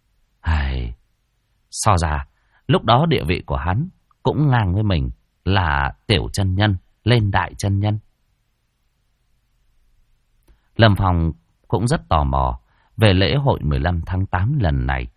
So ra lúc đó địa vị của hắn cũng ngang với mình, là tiểu chân nhân lên đại chân nhân. Lâm Phong cũng rất tò mò về lễ hội 15 tháng 8 lần này.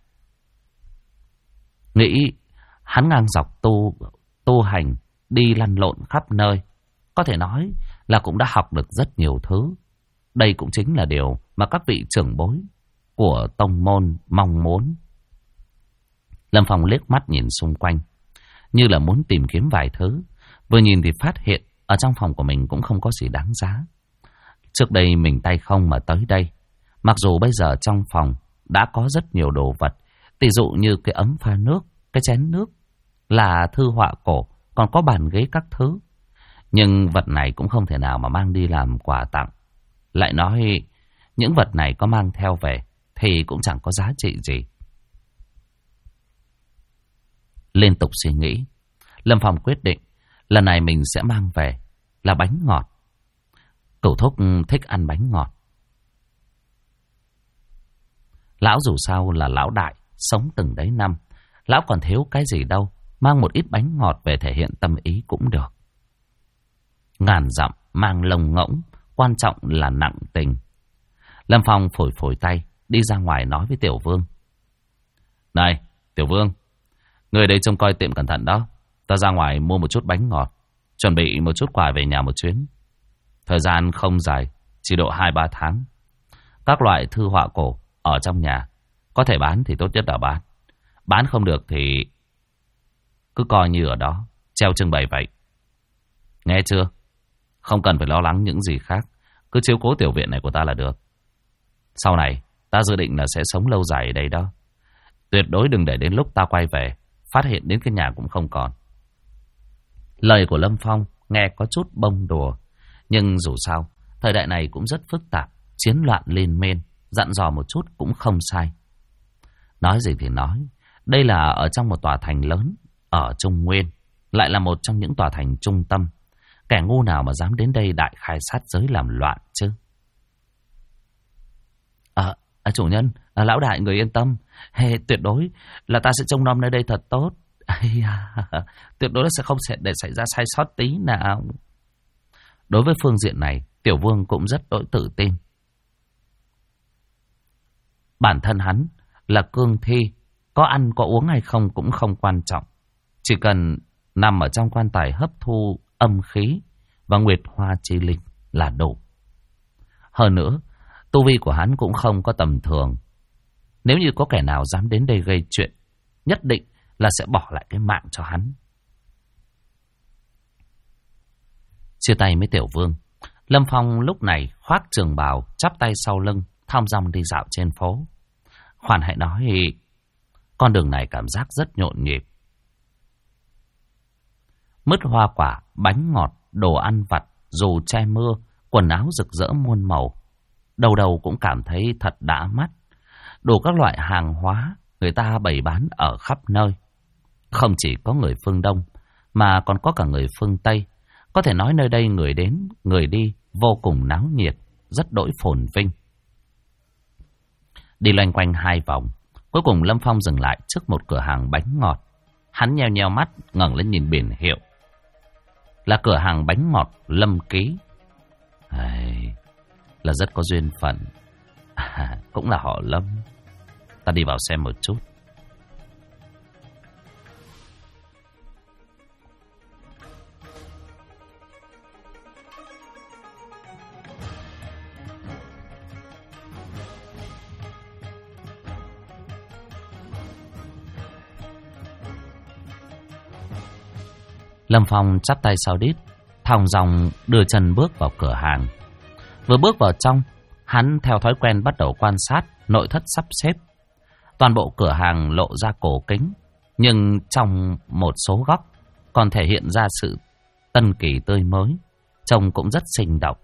Nghĩ hắn ngang dọc tu hành, đi lăn lộn khắp nơi, có thể nói là cũng đã học được rất nhiều thứ. Đây cũng chính là điều mà các vị trưởng bối của tông môn mong muốn. Lâm Phong liếc mắt nhìn xung quanh, như là muốn tìm kiếm vài thứ. Vừa nhìn thì phát hiện ở trong phòng của mình cũng không có gì đáng giá. Trước đây mình tay không mà tới đây. Mặc dù bây giờ trong phòng đã có rất nhiều đồ vật, tỷ dụ như cái ấm pha nước, cái chén nước, là thư họa cổ, còn có bàn ghế các thứ. Nhưng vật này cũng không thể nào mà mang đi làm quà tặng. Lại nói những vật này có mang theo về thì cũng chẳng có giá trị gì. Liên tục suy nghĩ, Lâm Phong quyết định lần này mình sẽ mang về là bánh ngọt. Cửu thúc thích ăn bánh ngọt. Lão dù sao là lão đại, sống từng đấy năm. Lão còn thiếu cái gì đâu, mang một ít bánh ngọt về thể hiện tâm ý cũng được. Ngàn dặm mang lông ngỗng, quan trọng là nặng tình. Lâm Phong phủi phủi tay, đi ra ngoài nói với Tiểu Vương. Này, Tiểu Vương, người đây trông coi tiệm cẩn thận đó. Ta ra ngoài mua một chút bánh ngọt, chuẩn bị một chút quà về nhà một chuyến. Thời gian không dài, chỉ độ 2-3 tháng. Các loại thư họa cổ ở trong nhà, có thể bán thì tốt nhất là bán. Bán không được thì cứ coi như ở đó treo trưng bày vậy. Nghe chưa? Không cần phải lo lắng những gì khác, cứ chiếu cố tiểu viện này của ta là được. Sau này ta dự định là sẽ sống lâu dài ở đây đó. Tuyệt đối đừng để đến lúc ta quay về phát hiện đến cái nhà cũng không còn. Lời của Lâm Phong nghe có chút bông đùa, nhưng dù sao thời đại này cũng rất phức tạp, chiến loạn liên miên, dặn dò một chút cũng không sai. Nói gì thì nói, đây là ở trong một tòa thành lớn ở Trung Nguyên, lại là một trong những tòa thành trung tâm. Kẻ ngu nào mà dám đến đây đại khai sát giới làm loạn chứ? Chủ nhân, lão đại người yên tâm, tuyệt đối là ta sẽ trông nom nơi đây thật tốt. Tuyệt đối là sẽ không để xảy ra sai sót tí nào. Đối với phương diện này, Tiểu Vương cũng rất đỗi tự tin. Bản thân hắn là cương thi, có ăn có uống hay không cũng không quan trọng. Chỉ cần nằm ở trong quan tài hấp thu âm khí và nguyệt hoa chi linh là đủ. Hơn nữa, tu vi của hắn cũng không có tầm thường. Nếu như có kẻ nào dám đến đây gây chuyện, nhất định là sẽ bỏ lại cái mạng cho hắn. Chia tay với Tiểu Vương, Lâm Phong lúc này khoác trường bào, chắp tay sau lưng, thong dong đi dạo trên phố. Khoan hãy nói, con đường này cảm giác rất nhộn nhịp. Mứt hoa quả, bánh ngọt, đồ ăn vặt, dù che mưa, quần áo rực rỡ muôn màu. Đầu đầu cũng cảm thấy thật đã mắt. Đủ các loại hàng hóa người ta bày bán ở khắp nơi. Không chỉ có người phương Đông, mà còn có cả người phương Tây. Có thể nói nơi đây người đến, người đi, vô cùng náo nhiệt, rất đỗi phồn vinh. Đi loanh quanh 2 vòng, cuối cùng Lâm Phong dừng lại trước một cửa hàng bánh ngọt. Hắn nheo nheo mắt, ngẩng lên nhìn biển hiệu. Là cửa hàng bánh ngọt Lâm Ký. Là rất có duyên phận. Cũng là họ Lâm. Ta đi vào xem một chút. Lâm Phong chắp tay sau đít, thong dong đưa chân bước vào cửa hàng. Vừa bước vào trong, hắn theo thói quen bắt đầu quan sát nội thất sắp xếp. Toàn bộ cửa hàng lộ ra cổ kính, Nhưng trong một số góc còn thể hiện ra sự tân kỳ tươi mới, trông cũng rất sinh động.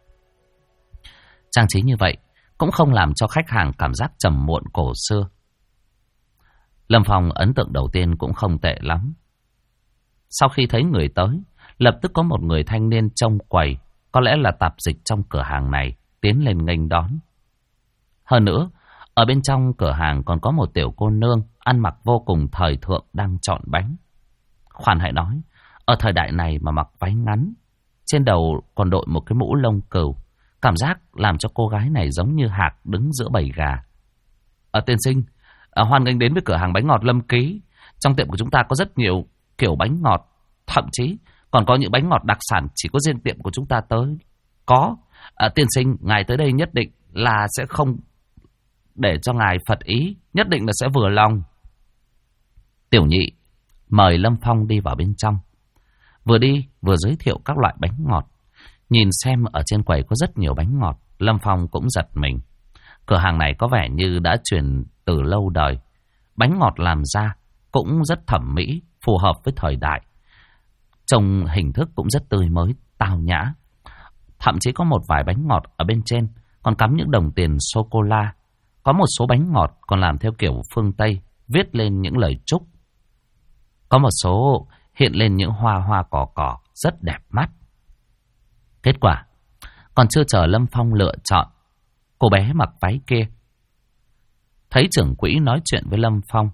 Trang trí như vậy cũng không làm cho khách hàng cảm giác trầm muộn cổ xưa. Lâm Phong ấn tượng đầu tiên cũng không tệ lắm. Sau khi thấy người tới, lập tức có một người thanh niên trông quầy, có lẽ là tạp dịch trong cửa hàng này, tiến lên nghênh đón. Hơn nữa, ở bên trong cửa hàng còn có một tiểu cô nương ăn mặc vô cùng thời thượng đang chọn bánh. Khoan hãy nói, ở thời đại này mà mặc váy ngắn, trên đầu còn đội một cái mũ lông cừu, cảm giác làm cho cô gái này giống như hạc đứng giữa bầy gà. Tiên sinh, hoan nghênh đến với cửa hàng bánh ngọt Lâm Ký. Trong tiệm của chúng ta có rất nhiều kiểu bánh ngọt, thậm chí còn có những bánh ngọt đặc sản chỉ có riêng tiệm của chúng ta tới có. Tiên sinh, ngài tới đây nhất định là sẽ không để cho ngài phật ý, nhất định là sẽ vừa lòng. Tiểu nhị mời Lâm Phong đi vào bên trong. Vừa đi vừa giới thiệu các loại bánh ngọt. Nhìn xem ở trên quầy có rất nhiều bánh ngọt, Lâm Phong cũng giật mình. Cửa hàng này có vẻ như đã truyền từ lâu đời. Bánh ngọt làm ra cũng rất thẩm mỹ, phù hợp với thời đại. Trông hình thức cũng rất tươi mới, tao nhã. Thậm chí có một vài bánh ngọt ở bên trên còn cắm những đồng tiền sô-cô-la. Có một số bánh ngọt còn làm theo kiểu phương Tây, viết lên những lời chúc. Có một số hiện lên những hoa hoa cỏ cỏ, rất đẹp mắt. Kết quả, còn chưa chờ Lâm Phong lựa chọn, cô bé mặc váy kia thấy trưởng quỹ nói chuyện với Lâm Phong,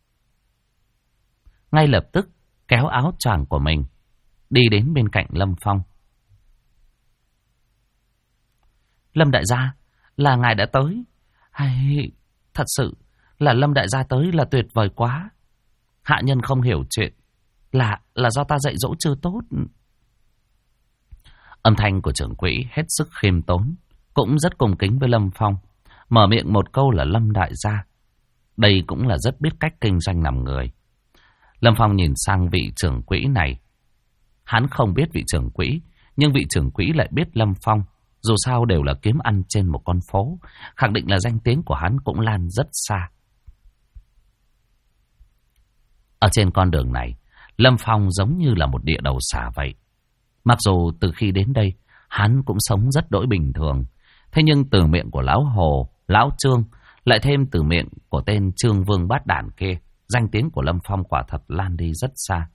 ngay lập tức kéo áo choàng của mình đi đến bên cạnh Lâm Phong. Lâm đại gia, là ngài đã tới. Hay thật sự là Lâm đại gia tới là tuyệt vời quá. Hạ nhân không hiểu chuyện, là do ta dạy dỗ chưa tốt. Âm thanh của trưởng quỹ hết sức khiêm tốn, cũng rất cung kính với Lâm Phong. Mở miệng một câu là Lâm đại gia. Đây cũng là rất biết cách kinh doanh làm người. Lâm Phong nhìn sang vị trưởng quỹ này. Hắn không biết vị trưởng quỹ, nhưng vị trưởng quỹ lại biết Lâm Phong. Dù sao đều là kiếm ăn trên một con phố, khẳng định là danh tiếng của hắn cũng lan rất xa. Ở trên con đường này, Lâm Phong giống như là một địa đầu xả vậy. Mặc dù từ khi đến đây, hắn cũng sống rất đỗi bình thường. Thế nhưng từ miệng của lão Hồ, lão Trương, lại thêm từ miệng của tên Trương Vương Bát Đản kia, danh tiếng của Lâm Phong quả thật lan đi rất xa.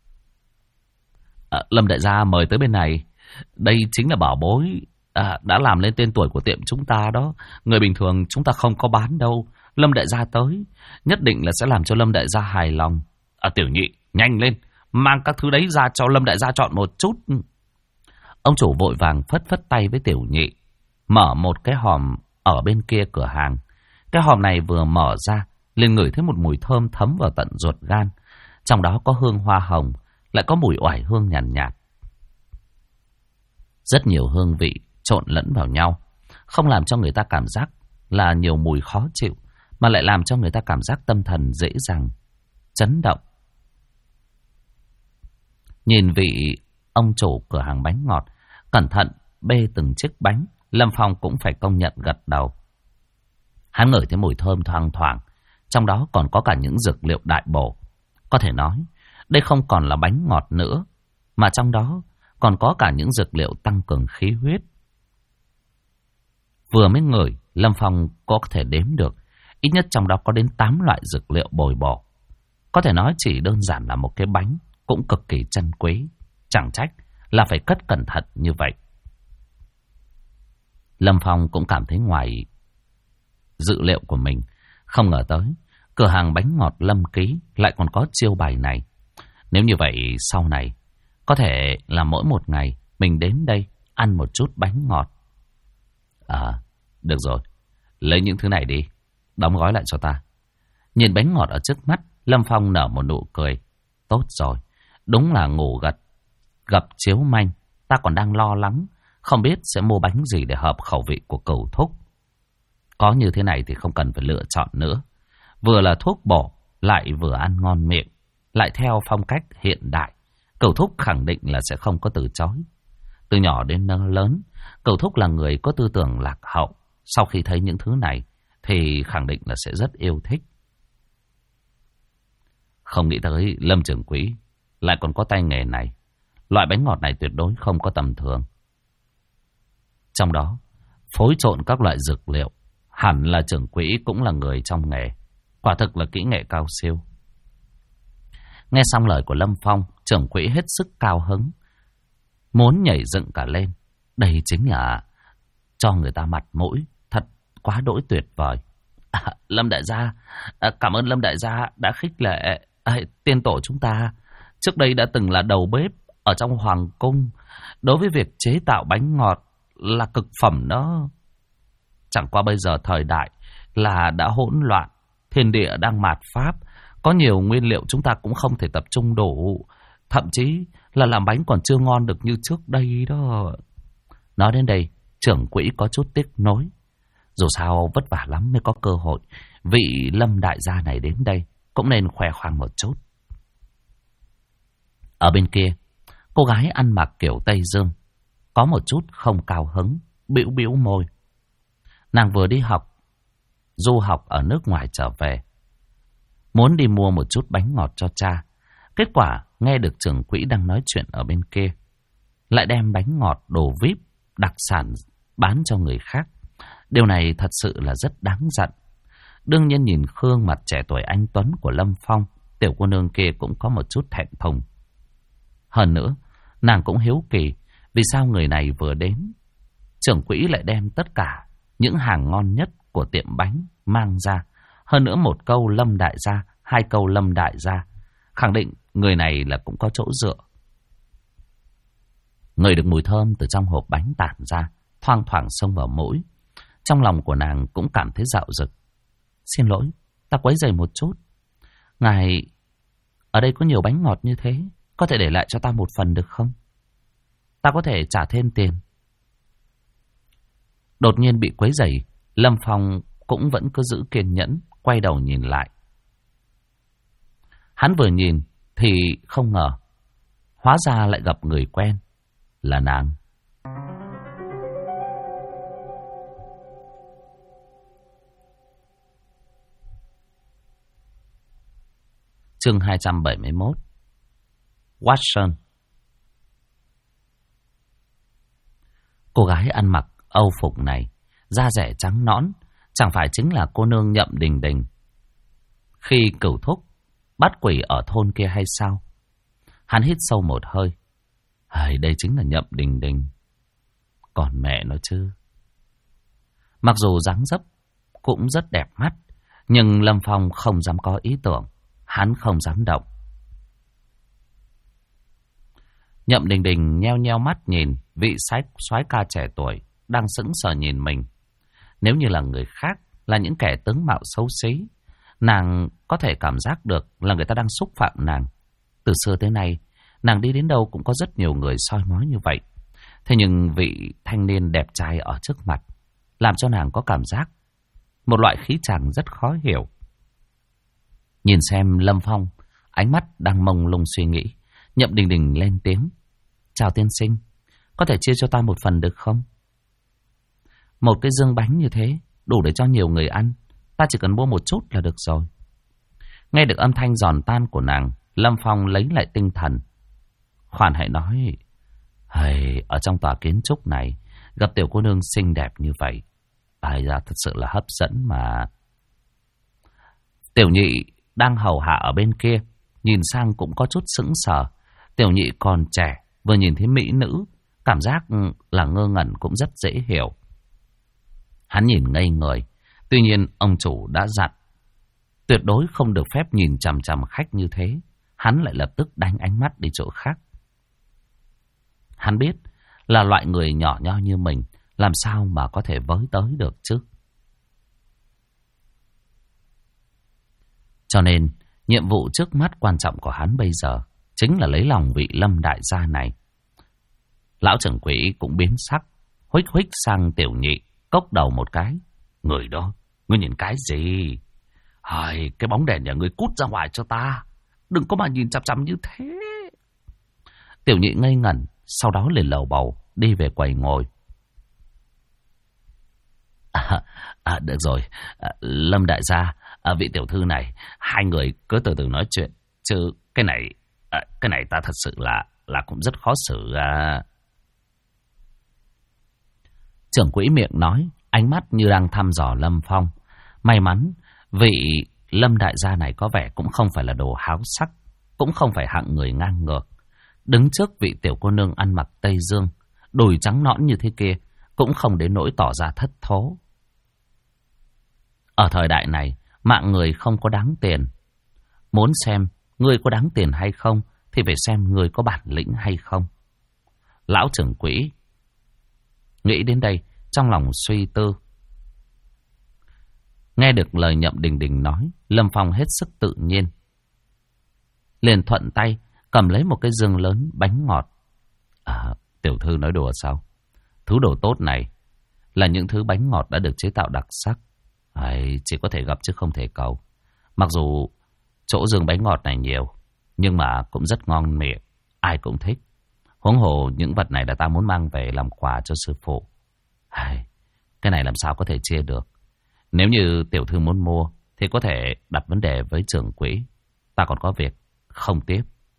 Lâm đại gia mời tới bên này. Đây chính là bảo bối đã làm lên tên tuổi của tiệm chúng ta đó. Người bình thường chúng ta không có bán đâu. Lâm đại gia tới, nhất định là sẽ làm cho Lâm đại gia hài lòng. Tiểu nhị, nhanh lên, mang các thứ đấy ra cho Lâm đại gia chọn một chút. Ông chủ vội vàng phất phất tay với tiểu nhị, mở một cái hòm ở bên kia cửa hàng. Cái hòm này vừa mở ra, liền ngửi thấy một mùi thơm thấm vào tận ruột gan. Trong đó có hương hoa hồng, lại có mùi oải hương nhàn nhạt. Rất nhiều hương vị trộn lẫn vào nhau, không làm cho người ta cảm giác là nhiều mùi khó chịu, mà lại làm cho người ta cảm giác tâm thần dễ dàng chấn động. Nhìn vị ông chủ cửa hàng bánh ngọt cẩn thận bê từng chiếc bánh, Lâm Phong cũng phải công nhận gật đầu. Hắn ngửi thấy mùi thơm thoang thoảng, trong đó còn có cả những dược liệu đại bổ. Có thể nói, đây không còn là bánh ngọt nữa, mà trong đó còn có cả những dược liệu tăng cường khí huyết. Vừa mới ngửi, Lâm Phong có thể đếm được, ít nhất trong đó có đến 8 loại dược liệu bồi bổ. Có thể nói chỉ đơn giản là một cái bánh cũng cực kỳ trân quý, chẳng trách là phải cất cẩn thận như vậy. Lâm Phong cũng cảm thấy ngoài dự liệu của mình, không ngờ tới cửa hàng bánh ngọt Lâm Ký lại còn có chiêu bài này. Nếu như vậy sau này có thể là mỗi một ngày mình đến đây ăn một chút bánh ngọt. Được rồi, lấy những thứ này đi, đóng gói lại cho ta. Nhìn bánh ngọt ở trước mắt, Lâm Phong nở một nụ cười. Tốt rồi, đúng là ngủ gặp chiếu manh. Ta còn đang lo lắng, không biết sẽ mua bánh gì để hợp khẩu vị của cửu thúc. Có như thế này thì không cần phải lựa chọn nữa. Vừa là thuốc bổ, lại vừa ăn ngon miệng, lại theo phong cách hiện đại. Cửu thúc khẳng định là sẽ không có từ chối. Từ nhỏ đến lớn, Cửu thúc là người có tư tưởng lạc hậu. Sau khi thấy những thứ này thì khẳng định là sẽ rất yêu thích. Không nghĩ tới Lâm trưởng quỹ lại còn có tay nghề này. Loại bánh ngọt này tuyệt đối không có tầm thường. Trong đó phối trộn các loại dược liệu, hẳn là trưởng quỹ cũng là người trong nghề. Quả thực là kỹ nghệ cao siêu. Nghe xong lời của Lâm Phong, trưởng quỹ hết sức cao hứng, muốn nhảy dựng cả lên. Đây chính là cho người ta mặt mũi, thật quá đỗi tuyệt vời. Lâm đại gia, cảm ơn Lâm đại gia đã khích lệ. Tiên tổ chúng ta trước đây đã từng là đầu bếp ở trong hoàng cung. Đối với việc chế tạo bánh ngọt là cực phẩm đó. Chẳng qua bây giờ thời đại là đã hỗn loạn, thiên địa đang mạt pháp, có nhiều nguyên liệu chúng ta cũng không thể tập trung đủ, thậm chí là làm bánh còn chưa ngon được như trước đây đó. Nói đến đây, trưởng quỹ có chút tiếc nối. Dù sao vất vả lắm mới có cơ hội, vị Lâm đại gia này đến đây cũng nên khoe khoang một chút. Ở bên kia, cô gái ăn mặc kiểu Tây Dương có một chút không cao hứng, bĩu bĩu môi. Nàng vừa đi du học ở nước ngoài trở về, muốn đi mua một chút bánh ngọt cho cha. Kết quả nghe được trưởng quỹ đang nói chuyện ở bên kia, lại đem bánh ngọt đồ VIP đặc sản bán cho người khác. Điều này thật sự là rất đáng giận. Đương nhiên nhìn gương mặt trẻ tuổi anh tuấn của Lâm Phong, tiểu cô nương kia cũng có một chút thẹn thùng. Hơn nữa, nàng cũng hiếu kỳ vì sao người này vừa đến, trưởng quỹ lại đem tất cả những hàng ngon nhất của tiệm bánh mang ra. Hơn nữa một câu Lâm đại gia, hai câu Lâm đại gia, khẳng định người này là cũng có chỗ dựa. Ngửi được mùi thơm từ trong hộp bánh tản ra, thoang thoảng xông vào mũi. Trong lòng của nàng cũng cảm thấy dạo dực. Xin lỗi, ta quấy rầy một chút. Ngài, ở đây có nhiều bánh ngọt như thế, có thể để lại cho ta một phần được không? Ta có thể trả thêm tiền. Đột nhiên bị quấy rầy, Lâm Phong cũng vẫn cứ giữ kiên nhẫn, quay đầu nhìn lại. Hắn vừa nhìn thì không ngờ, hóa ra lại gặp người quen, là nàng. Chương 271. Watson. Cô gái ăn mặc âu phục này, da dẻ trắng nõn, chẳng phải chính là cô nương Nhậm Đình Đình khi cửu thúc bắt quỷ ở thôn kia hay sao? Hắn hít sâu một hơi. Đây chính là Nhậm Đình Đình. Còn mẹ nó chứ. Mặc dù dáng dấp cũng rất đẹp mắt, nhưng Lâm Phong không dám có ý tưởng. Hắn không dám động. Nhậm Đình Đình nheo nheo mắt nhìn vị soái ca trẻ tuổi đang sững sờ nhìn mình. Nếu như là người khác, là những kẻ tướng mạo xấu xí, nàng có thể cảm giác được là người ta đang xúc phạm nàng. Từ xưa tới nay, nàng đi đến đâu cũng có rất nhiều người soi mói như vậy. Thế nhưng vị thanh niên đẹp trai ở trước mặt làm cho nàng có cảm giác một loại khí chàng rất khó hiểu. Nhìn xem Lâm Phong, ánh mắt đang mông lung suy nghĩ, Nhậm Đình Đình lên tiếng. Chào tiên sinh, có thể chia cho ta một phần được không? Một cái dương bánh như thế, đủ để cho nhiều người ăn. Ta chỉ cần mua một chút là được rồi. Nghe được âm thanh giòn tan của nàng, Lâm Phong lấy lại tinh thần. Khoan hãy nói, ở trong tòa kiến trúc này, gặp tiểu cô nương xinh đẹp như vậy, ra thật sự là hấp dẫn mà. Tiểu nhị đang hầu hạ ở bên kia, nhìn sang cũng có chút sững sờ. Tiểu nhị còn trẻ, vừa nhìn thấy mỹ nữ, cảm giác là ngơ ngẩn cũng rất dễ hiểu. Hắn nhìn ngây người, tuy nhiên ông chủ đã dặn, tuyệt đối không được phép nhìn chằm chằm khách như thế. Hắn lại lập tức đánh ánh mắt đi chỗ khác. Hắn biết là loại người nhỏ nho như mình, làm sao mà có thể với tới được chứ. Cho nên, nhiệm vụ trước mắt quan trọng của hắn bây giờ chính là lấy lòng vị Lâm đại gia này. Lão trưởng quỹ cũng biến sắc, huých huých sang tiểu nhị, cốc đầu một cái. Người đó, ngươi nhìn cái gì? Cái bóng đèn nhà ngươi cút ra ngoài cho ta. Đừng có mà nhìn chằm chằm như thế. Tiểu nhị ngây ngẩn, sau đó liền lầu bầu đi về quầy ngồi. Được rồi, Lâm đại gia, vị tiểu thư này, hai người cứ từ từ nói chuyện. chứ cái này ta thật sự là cũng rất khó xử à. Trưởng quỹ miệng nói, ánh mắt như đang thăm dò Lâm Phong. May mắn, vị Lâm đại gia này có vẻ cũng không phải là đồ háo sắc, cũng không phải hạng người ngang ngược. Đứng trước vị tiểu cô nương ăn mặc Tây Dương, đùi trắng nõn như thế kia, cũng không đến nỗi tỏ ra thất thố. Ở thời đại này, mạng người không có đáng tiền. Muốn xem người có đáng tiền hay không, thì phải xem người có bản lĩnh hay không. Lão trưởng quỹ nghĩ đến đây, trong lòng suy tư. Nghe được lời Nhậm Đình Đình nói, Lâm Phong hết sức tự nhiên, liền thuận tay cầm lấy một cái dương lớn bánh ngọt. Tiểu thư nói đùa sao? Thứ đồ tốt này là những thứ bánh ngọt đã được chế tạo đặc sắc. Chỉ có thể gặp chứ không thể cầu. Mặc dù chỗ dương bánh ngọt này nhiều, nhưng mà cũng rất ngon miệng, ai cũng thích. Huống hồ những vật này là ta muốn mang về làm quà cho sư phụ. Cái này làm sao có thể chia được. Nếu như tiểu thư muốn mua thì có thể đặt vấn đề với trưởng quỹ. Ta còn có việc, không tiếp.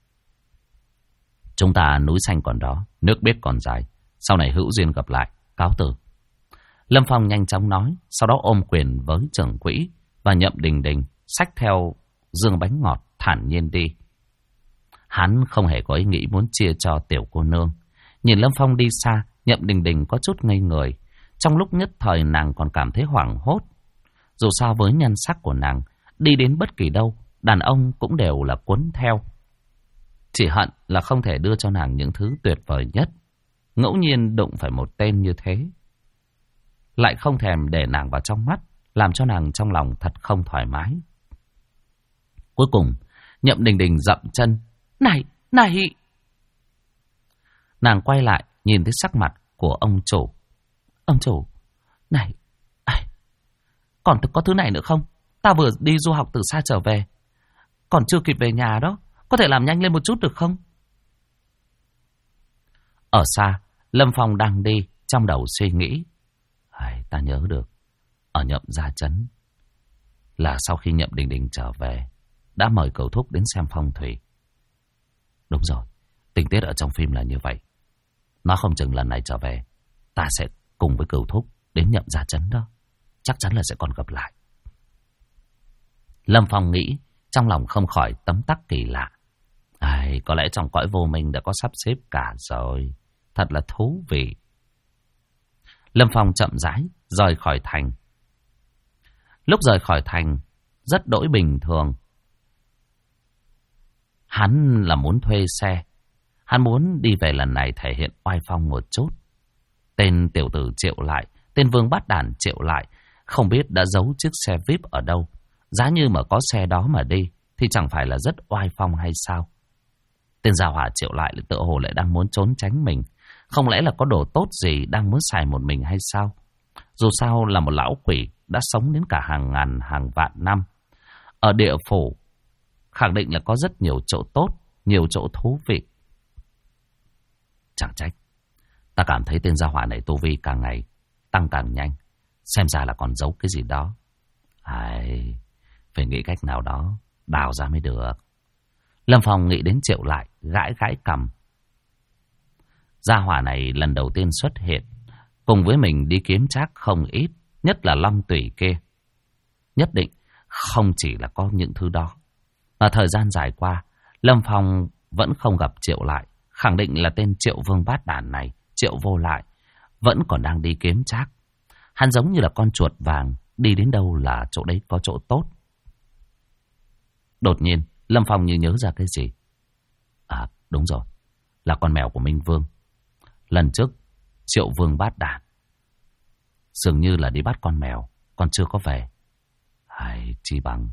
Chúng ta núi xanh còn đó, nước biếc còn dài. Sau này hữu duyên gặp lại, cáo từ. Lâm Phong nhanh chóng nói, sau đó ôm quyền với trưởng quỹ và Nhậm Đình Đình, xách theo dương bánh ngọt thản nhiên đi. Hắn không hề có ý nghĩ muốn chia cho tiểu cô nương. Nhìn Lâm Phong đi xa, Nhậm Đình Đình có chút ngây người. Trong lúc nhất thời nàng còn cảm thấy hoảng hốt. Dù sao với nhan sắc của nàng, đi đến bất kỳ đâu, đàn ông cũng đều là cuốn theo. Chỉ hận là không thể đưa cho nàng những thứ tuyệt vời nhất. Ngẫu nhiên đụng phải một tên như thế, lại không thèm để nàng vào trong mắt, làm cho nàng trong lòng thật không thoải mái. Cuối cùng, Nhậm Đình Đình dậm chân. Này! Nàng quay lại, nhìn thấy sắc mặt của ông chủ. Ông chủ, này, còn có thứ này nữa không? Ta vừa đi du học từ xa trở về, còn chưa kịp về nhà đó. Có thể làm nhanh lên một chút được không? Ở xa, Lâm Phong đang đi, trong đầu suy nghĩ. Ta nhớ được, ở Nhậm gia trấn là sau khi Nhậm Đình Đình trở về, đã mời cậu thúc đến xem phong thủy. Đúng rồi, tình tiết ở trong phim là như vậy. Nó không chừng lần này trở về, ta sẽ cùng với cậu thúc đến Nhậm gia trấn đó. Chắc chắn là sẽ còn gặp lại. Lâm Phong nghĩ, trong lòng không khỏi tấm tắc kỳ lạ. Có lẽ trong cõi vô minh đã có sắp xếp cả rồi. Thật là thú vị. Lâm Phong chậm rãi rời khỏi thành. Lúc rời khỏi thành, rất đỗi bình thường. Hắn là muốn thuê xe. Hắn muốn đi về lần này thể hiện oai phong một chút. Tên tiểu tử Triệu Lại, tên vương bát đàn Triệu Lại, không biết đã giấu chiếc xe VIP ở đâu. Giá như mà có xe đó mà đi, thì chẳng phải là rất oai phong hay sao? Tên gia hỏa Triệu Lại tựa hồ lại đang muốn trốn tránh mình. Không lẽ là có đồ tốt gì đang muốn xài một mình hay sao? Dù sao là một lão quỷ đã sống đến cả hàng ngàn hàng vạn năm. Ở địa phủ, khẳng định là có rất nhiều chỗ tốt, nhiều chỗ thú vị. Chẳng trách, ta cảm thấy tên gia hỏa này tu vi càng ngày tăng càng nhanh. Xem ra là còn giấu cái gì đó. Phải nghĩ cách nào đó đào ra mới được. Lâm Phong nghĩ đến Triệu Lại, gãi cằm. Gia hỏa này lần đầu tiên xuất hiện, cùng với mình đi kiếm trác không ít, nhất là long tủy kia. Nhất định không chỉ là có những thứ đó. Và thời gian dài qua, Lâm Phong vẫn không gặp Triệu Lại. Khẳng định là tên Triệu Vương bát đàn này, Triệu Vô Lại, vẫn còn đang đi kiếm trác. Hắn giống như là con chuột vàng, đi đến đâu là chỗ đấy có chỗ tốt. Đột nhiên, Lâm Phong như nhớ ra cái gì. Đúng rồi, là con mèo của Minh Vương. Lần trước, Triệu Vương bát đàn dường như là đi bắt con mèo, còn chưa có về. Chi bằng.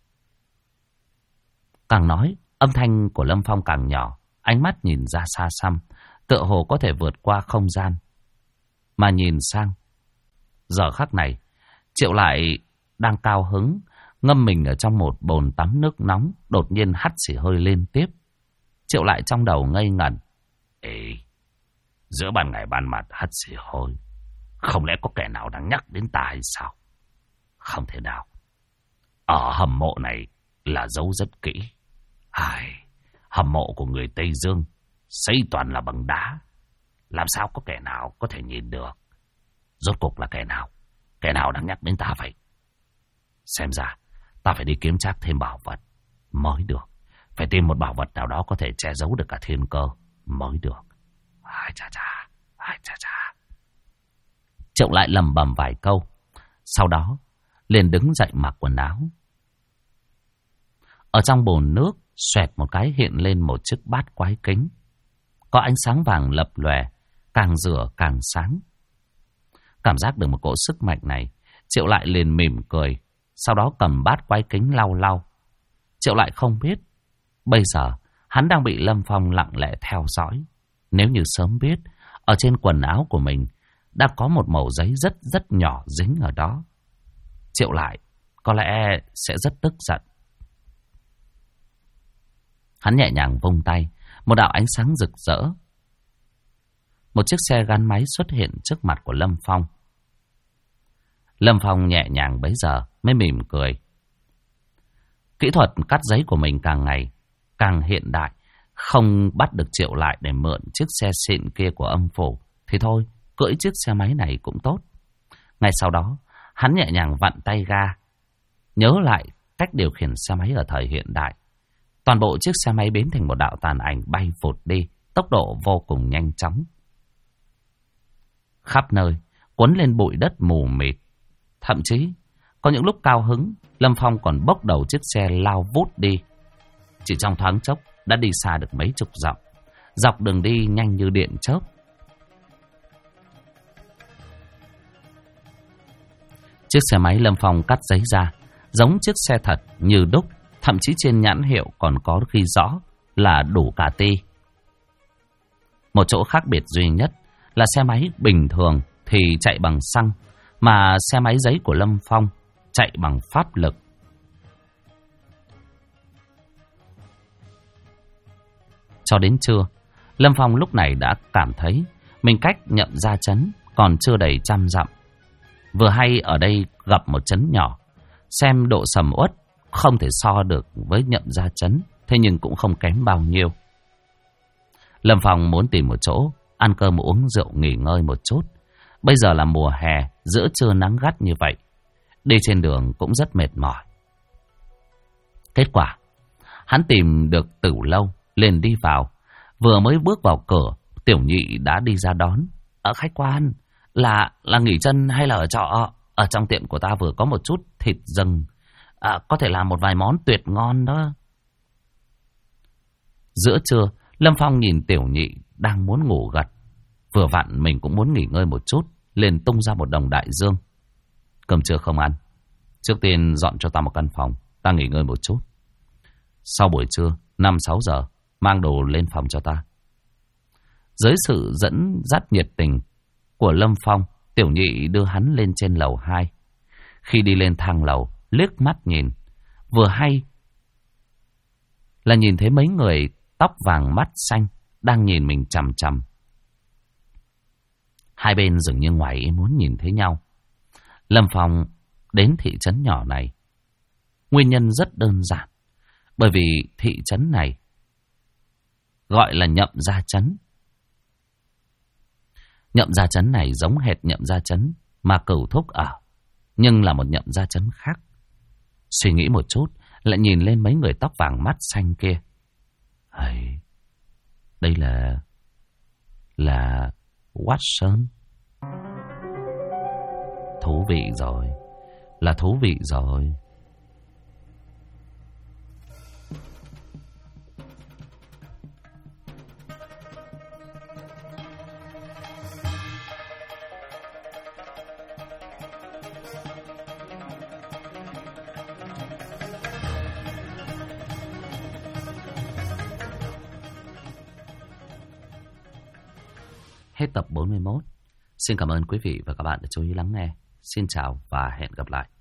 Càng nói, âm thanh của Lâm Phong càng nhỏ, ánh mắt nhìn ra xa xăm, tựa hồ có thể vượt qua không gian. Mà nhìn sang, giờ khắc này, Triệu Lại đang cao hứng, ngâm mình ở trong một bồn tắm nước nóng, đột nhiên hắt xì hơi liên tiếp. Triệu Lại trong đầu ngây ngẩn. Giữa ban ngày ban mặt hắt xì hơi, không lẽ có kẻ nào đang nhắc đến ta hay sao? Không thể nào. Ở hầm mộ này là giấu rất kỹ. Hầm mộ của người Tây Dương xây toàn là bằng đá, làm sao có kẻ nào có thể nhìn được? Rốt cuộc là kẻ nào? Kẻ nào đang nhắc đến ta vậy? Xem ra ta phải đi kiếm trác thêm bảo vật mới được. Phải tìm một bảo vật nào đó có thể che giấu được cả thiên cơ mới được. Triệu lại lầm bầm vài câu, sau đó liền đứng dậy mặc quần áo. Ở trong bồn nước xoẹt một cái hiện lên một chiếc bát quái kính, có ánh sáng vàng lập lòe, càng rửa càng sáng. Cảm giác được một cỗ sức mạnh này, Triệu lại liền mỉm cười, sau đó cầm bát quái kính lau lau. Triệu lại không biết, bây giờ hắn đang bị Lâm Phong lặng lẽ theo dõi. Nếu như sớm biết, ở trên quần áo của mình đã có một mẩu giấy rất nhỏ dính ở đó, Triệu lại có lẽ sẽ rất tức giận. Hắn nhẹ nhàng vung tay, một đạo ánh sáng rực rỡ. Một chiếc xe gắn máy xuất hiện trước mặt của Lâm Phong. Lâm Phong nhẹ nhàng bấy giờ mới mỉm cười. Kỹ thuật cắt giấy của mình càng ngày càng hiện đại, không bắt được Triệu lại để mượn chiếc xe xịn kia của âm phủ, thì thôi, cưỡi chiếc xe máy này cũng tốt. Ngay sau đó, hắn nhẹ nhàng vặn tay ga, nhớ lại cách điều khiển xe máy ở thời hiện đại. Toàn bộ chiếc xe máy biến thành một đạo tàn ảnh bay vụt đi, tốc độ vô cùng nhanh chóng. Khắp nơi cuốn lên bụi đất mù mịt. Thậm chí có những lúc cao hứng, Lâm Phong còn bốc đầu chiếc xe lao vút đi. Chỉ trong thoáng chốc đã đi xa được mấy chục dặm, dọc đường đi nhanh như điện chớp. Chiếc xe máy Lâm Phong cắt giấy ra giống chiếc xe thật như đúc, thậm chí trên nhãn hiệu còn có ghi rõ là đủ cả ti. Một chỗ khác biệt duy nhất là xe máy bình thường thì chạy bằng xăng, mà xe máy giấy của Lâm Phong chạy bằng pháp lực. Cho đến trưa, Lâm Phong lúc này đã cảm thấy mình cách Nhậm Gia Trấn còn chưa đầy 100 dặm. Vừa hay ở đây gặp một trấn nhỏ, xem độ sầm uất không thể so được với Nhậm Gia Trấn, thế nhưng cũng không kém bao nhiêu. Lâm Phong muốn tìm một chỗ ăn cơm uống rượu nghỉ ngơi một chút. Bây giờ là mùa hè, giữa trưa nắng gắt như vậy, đi trên đường cũng rất mệt mỏi. Kết quả, hắn tìm được Tửu Lâu, liền đi vào. Vừa mới bước vào cửa, Tiểu Nhị đã đi ra đón. Khách quan, là nghỉ chân hay là ở trọ? Ở trong tiệm của ta vừa có một chút thịt rừng, có thể làm một vài món tuyệt ngon đó. Giữa trưa, Lâm Phong nhìn Tiểu Nhị đang muốn ngủ gật, vừa vặn mình cũng muốn nghỉ ngơi một chút, liền tung ra một đồng đại dương. Cơm trưa không ăn, trước tiên dọn cho ta một căn phòng, ta nghỉ ngơi một chút. Sau buổi trưa 5-6 giờ mang đồ lên phòng cho ta. Dưới sự dẫn dắt nhiệt tình của Lâm Phong, Tiểu Nhị đưa hắn lên trên lầu 2. Khi đi lên thang lầu, liếc mắt nhìn, vừa hay là nhìn thấy mấy người tóc vàng mắt xanh đang nhìn mình chằm chằm. Hai bên dường như ngoài ý muốn nhìn thấy nhau. Lâm Phong đến thị trấn nhỏ này, nguyên nhân rất đơn giản, bởi vì thị trấn này gọi là Nhậm Gia Trấn. Nhậm Gia Trấn này giống hệt Nhậm Gia Trấn mà Cửu Thúc ở, nhưng là một Nhậm Gia Trấn khác. Suy nghĩ một chút, lại nhìn lên mấy người tóc vàng mắt xanh kia. Đây là Watson. Thú vị rồi, là thú vị rồi. Hết tập 41. Xin cảm ơn quý vị và các bạn đã chú ý lắng nghe. Xin chào và hẹn gặp lại.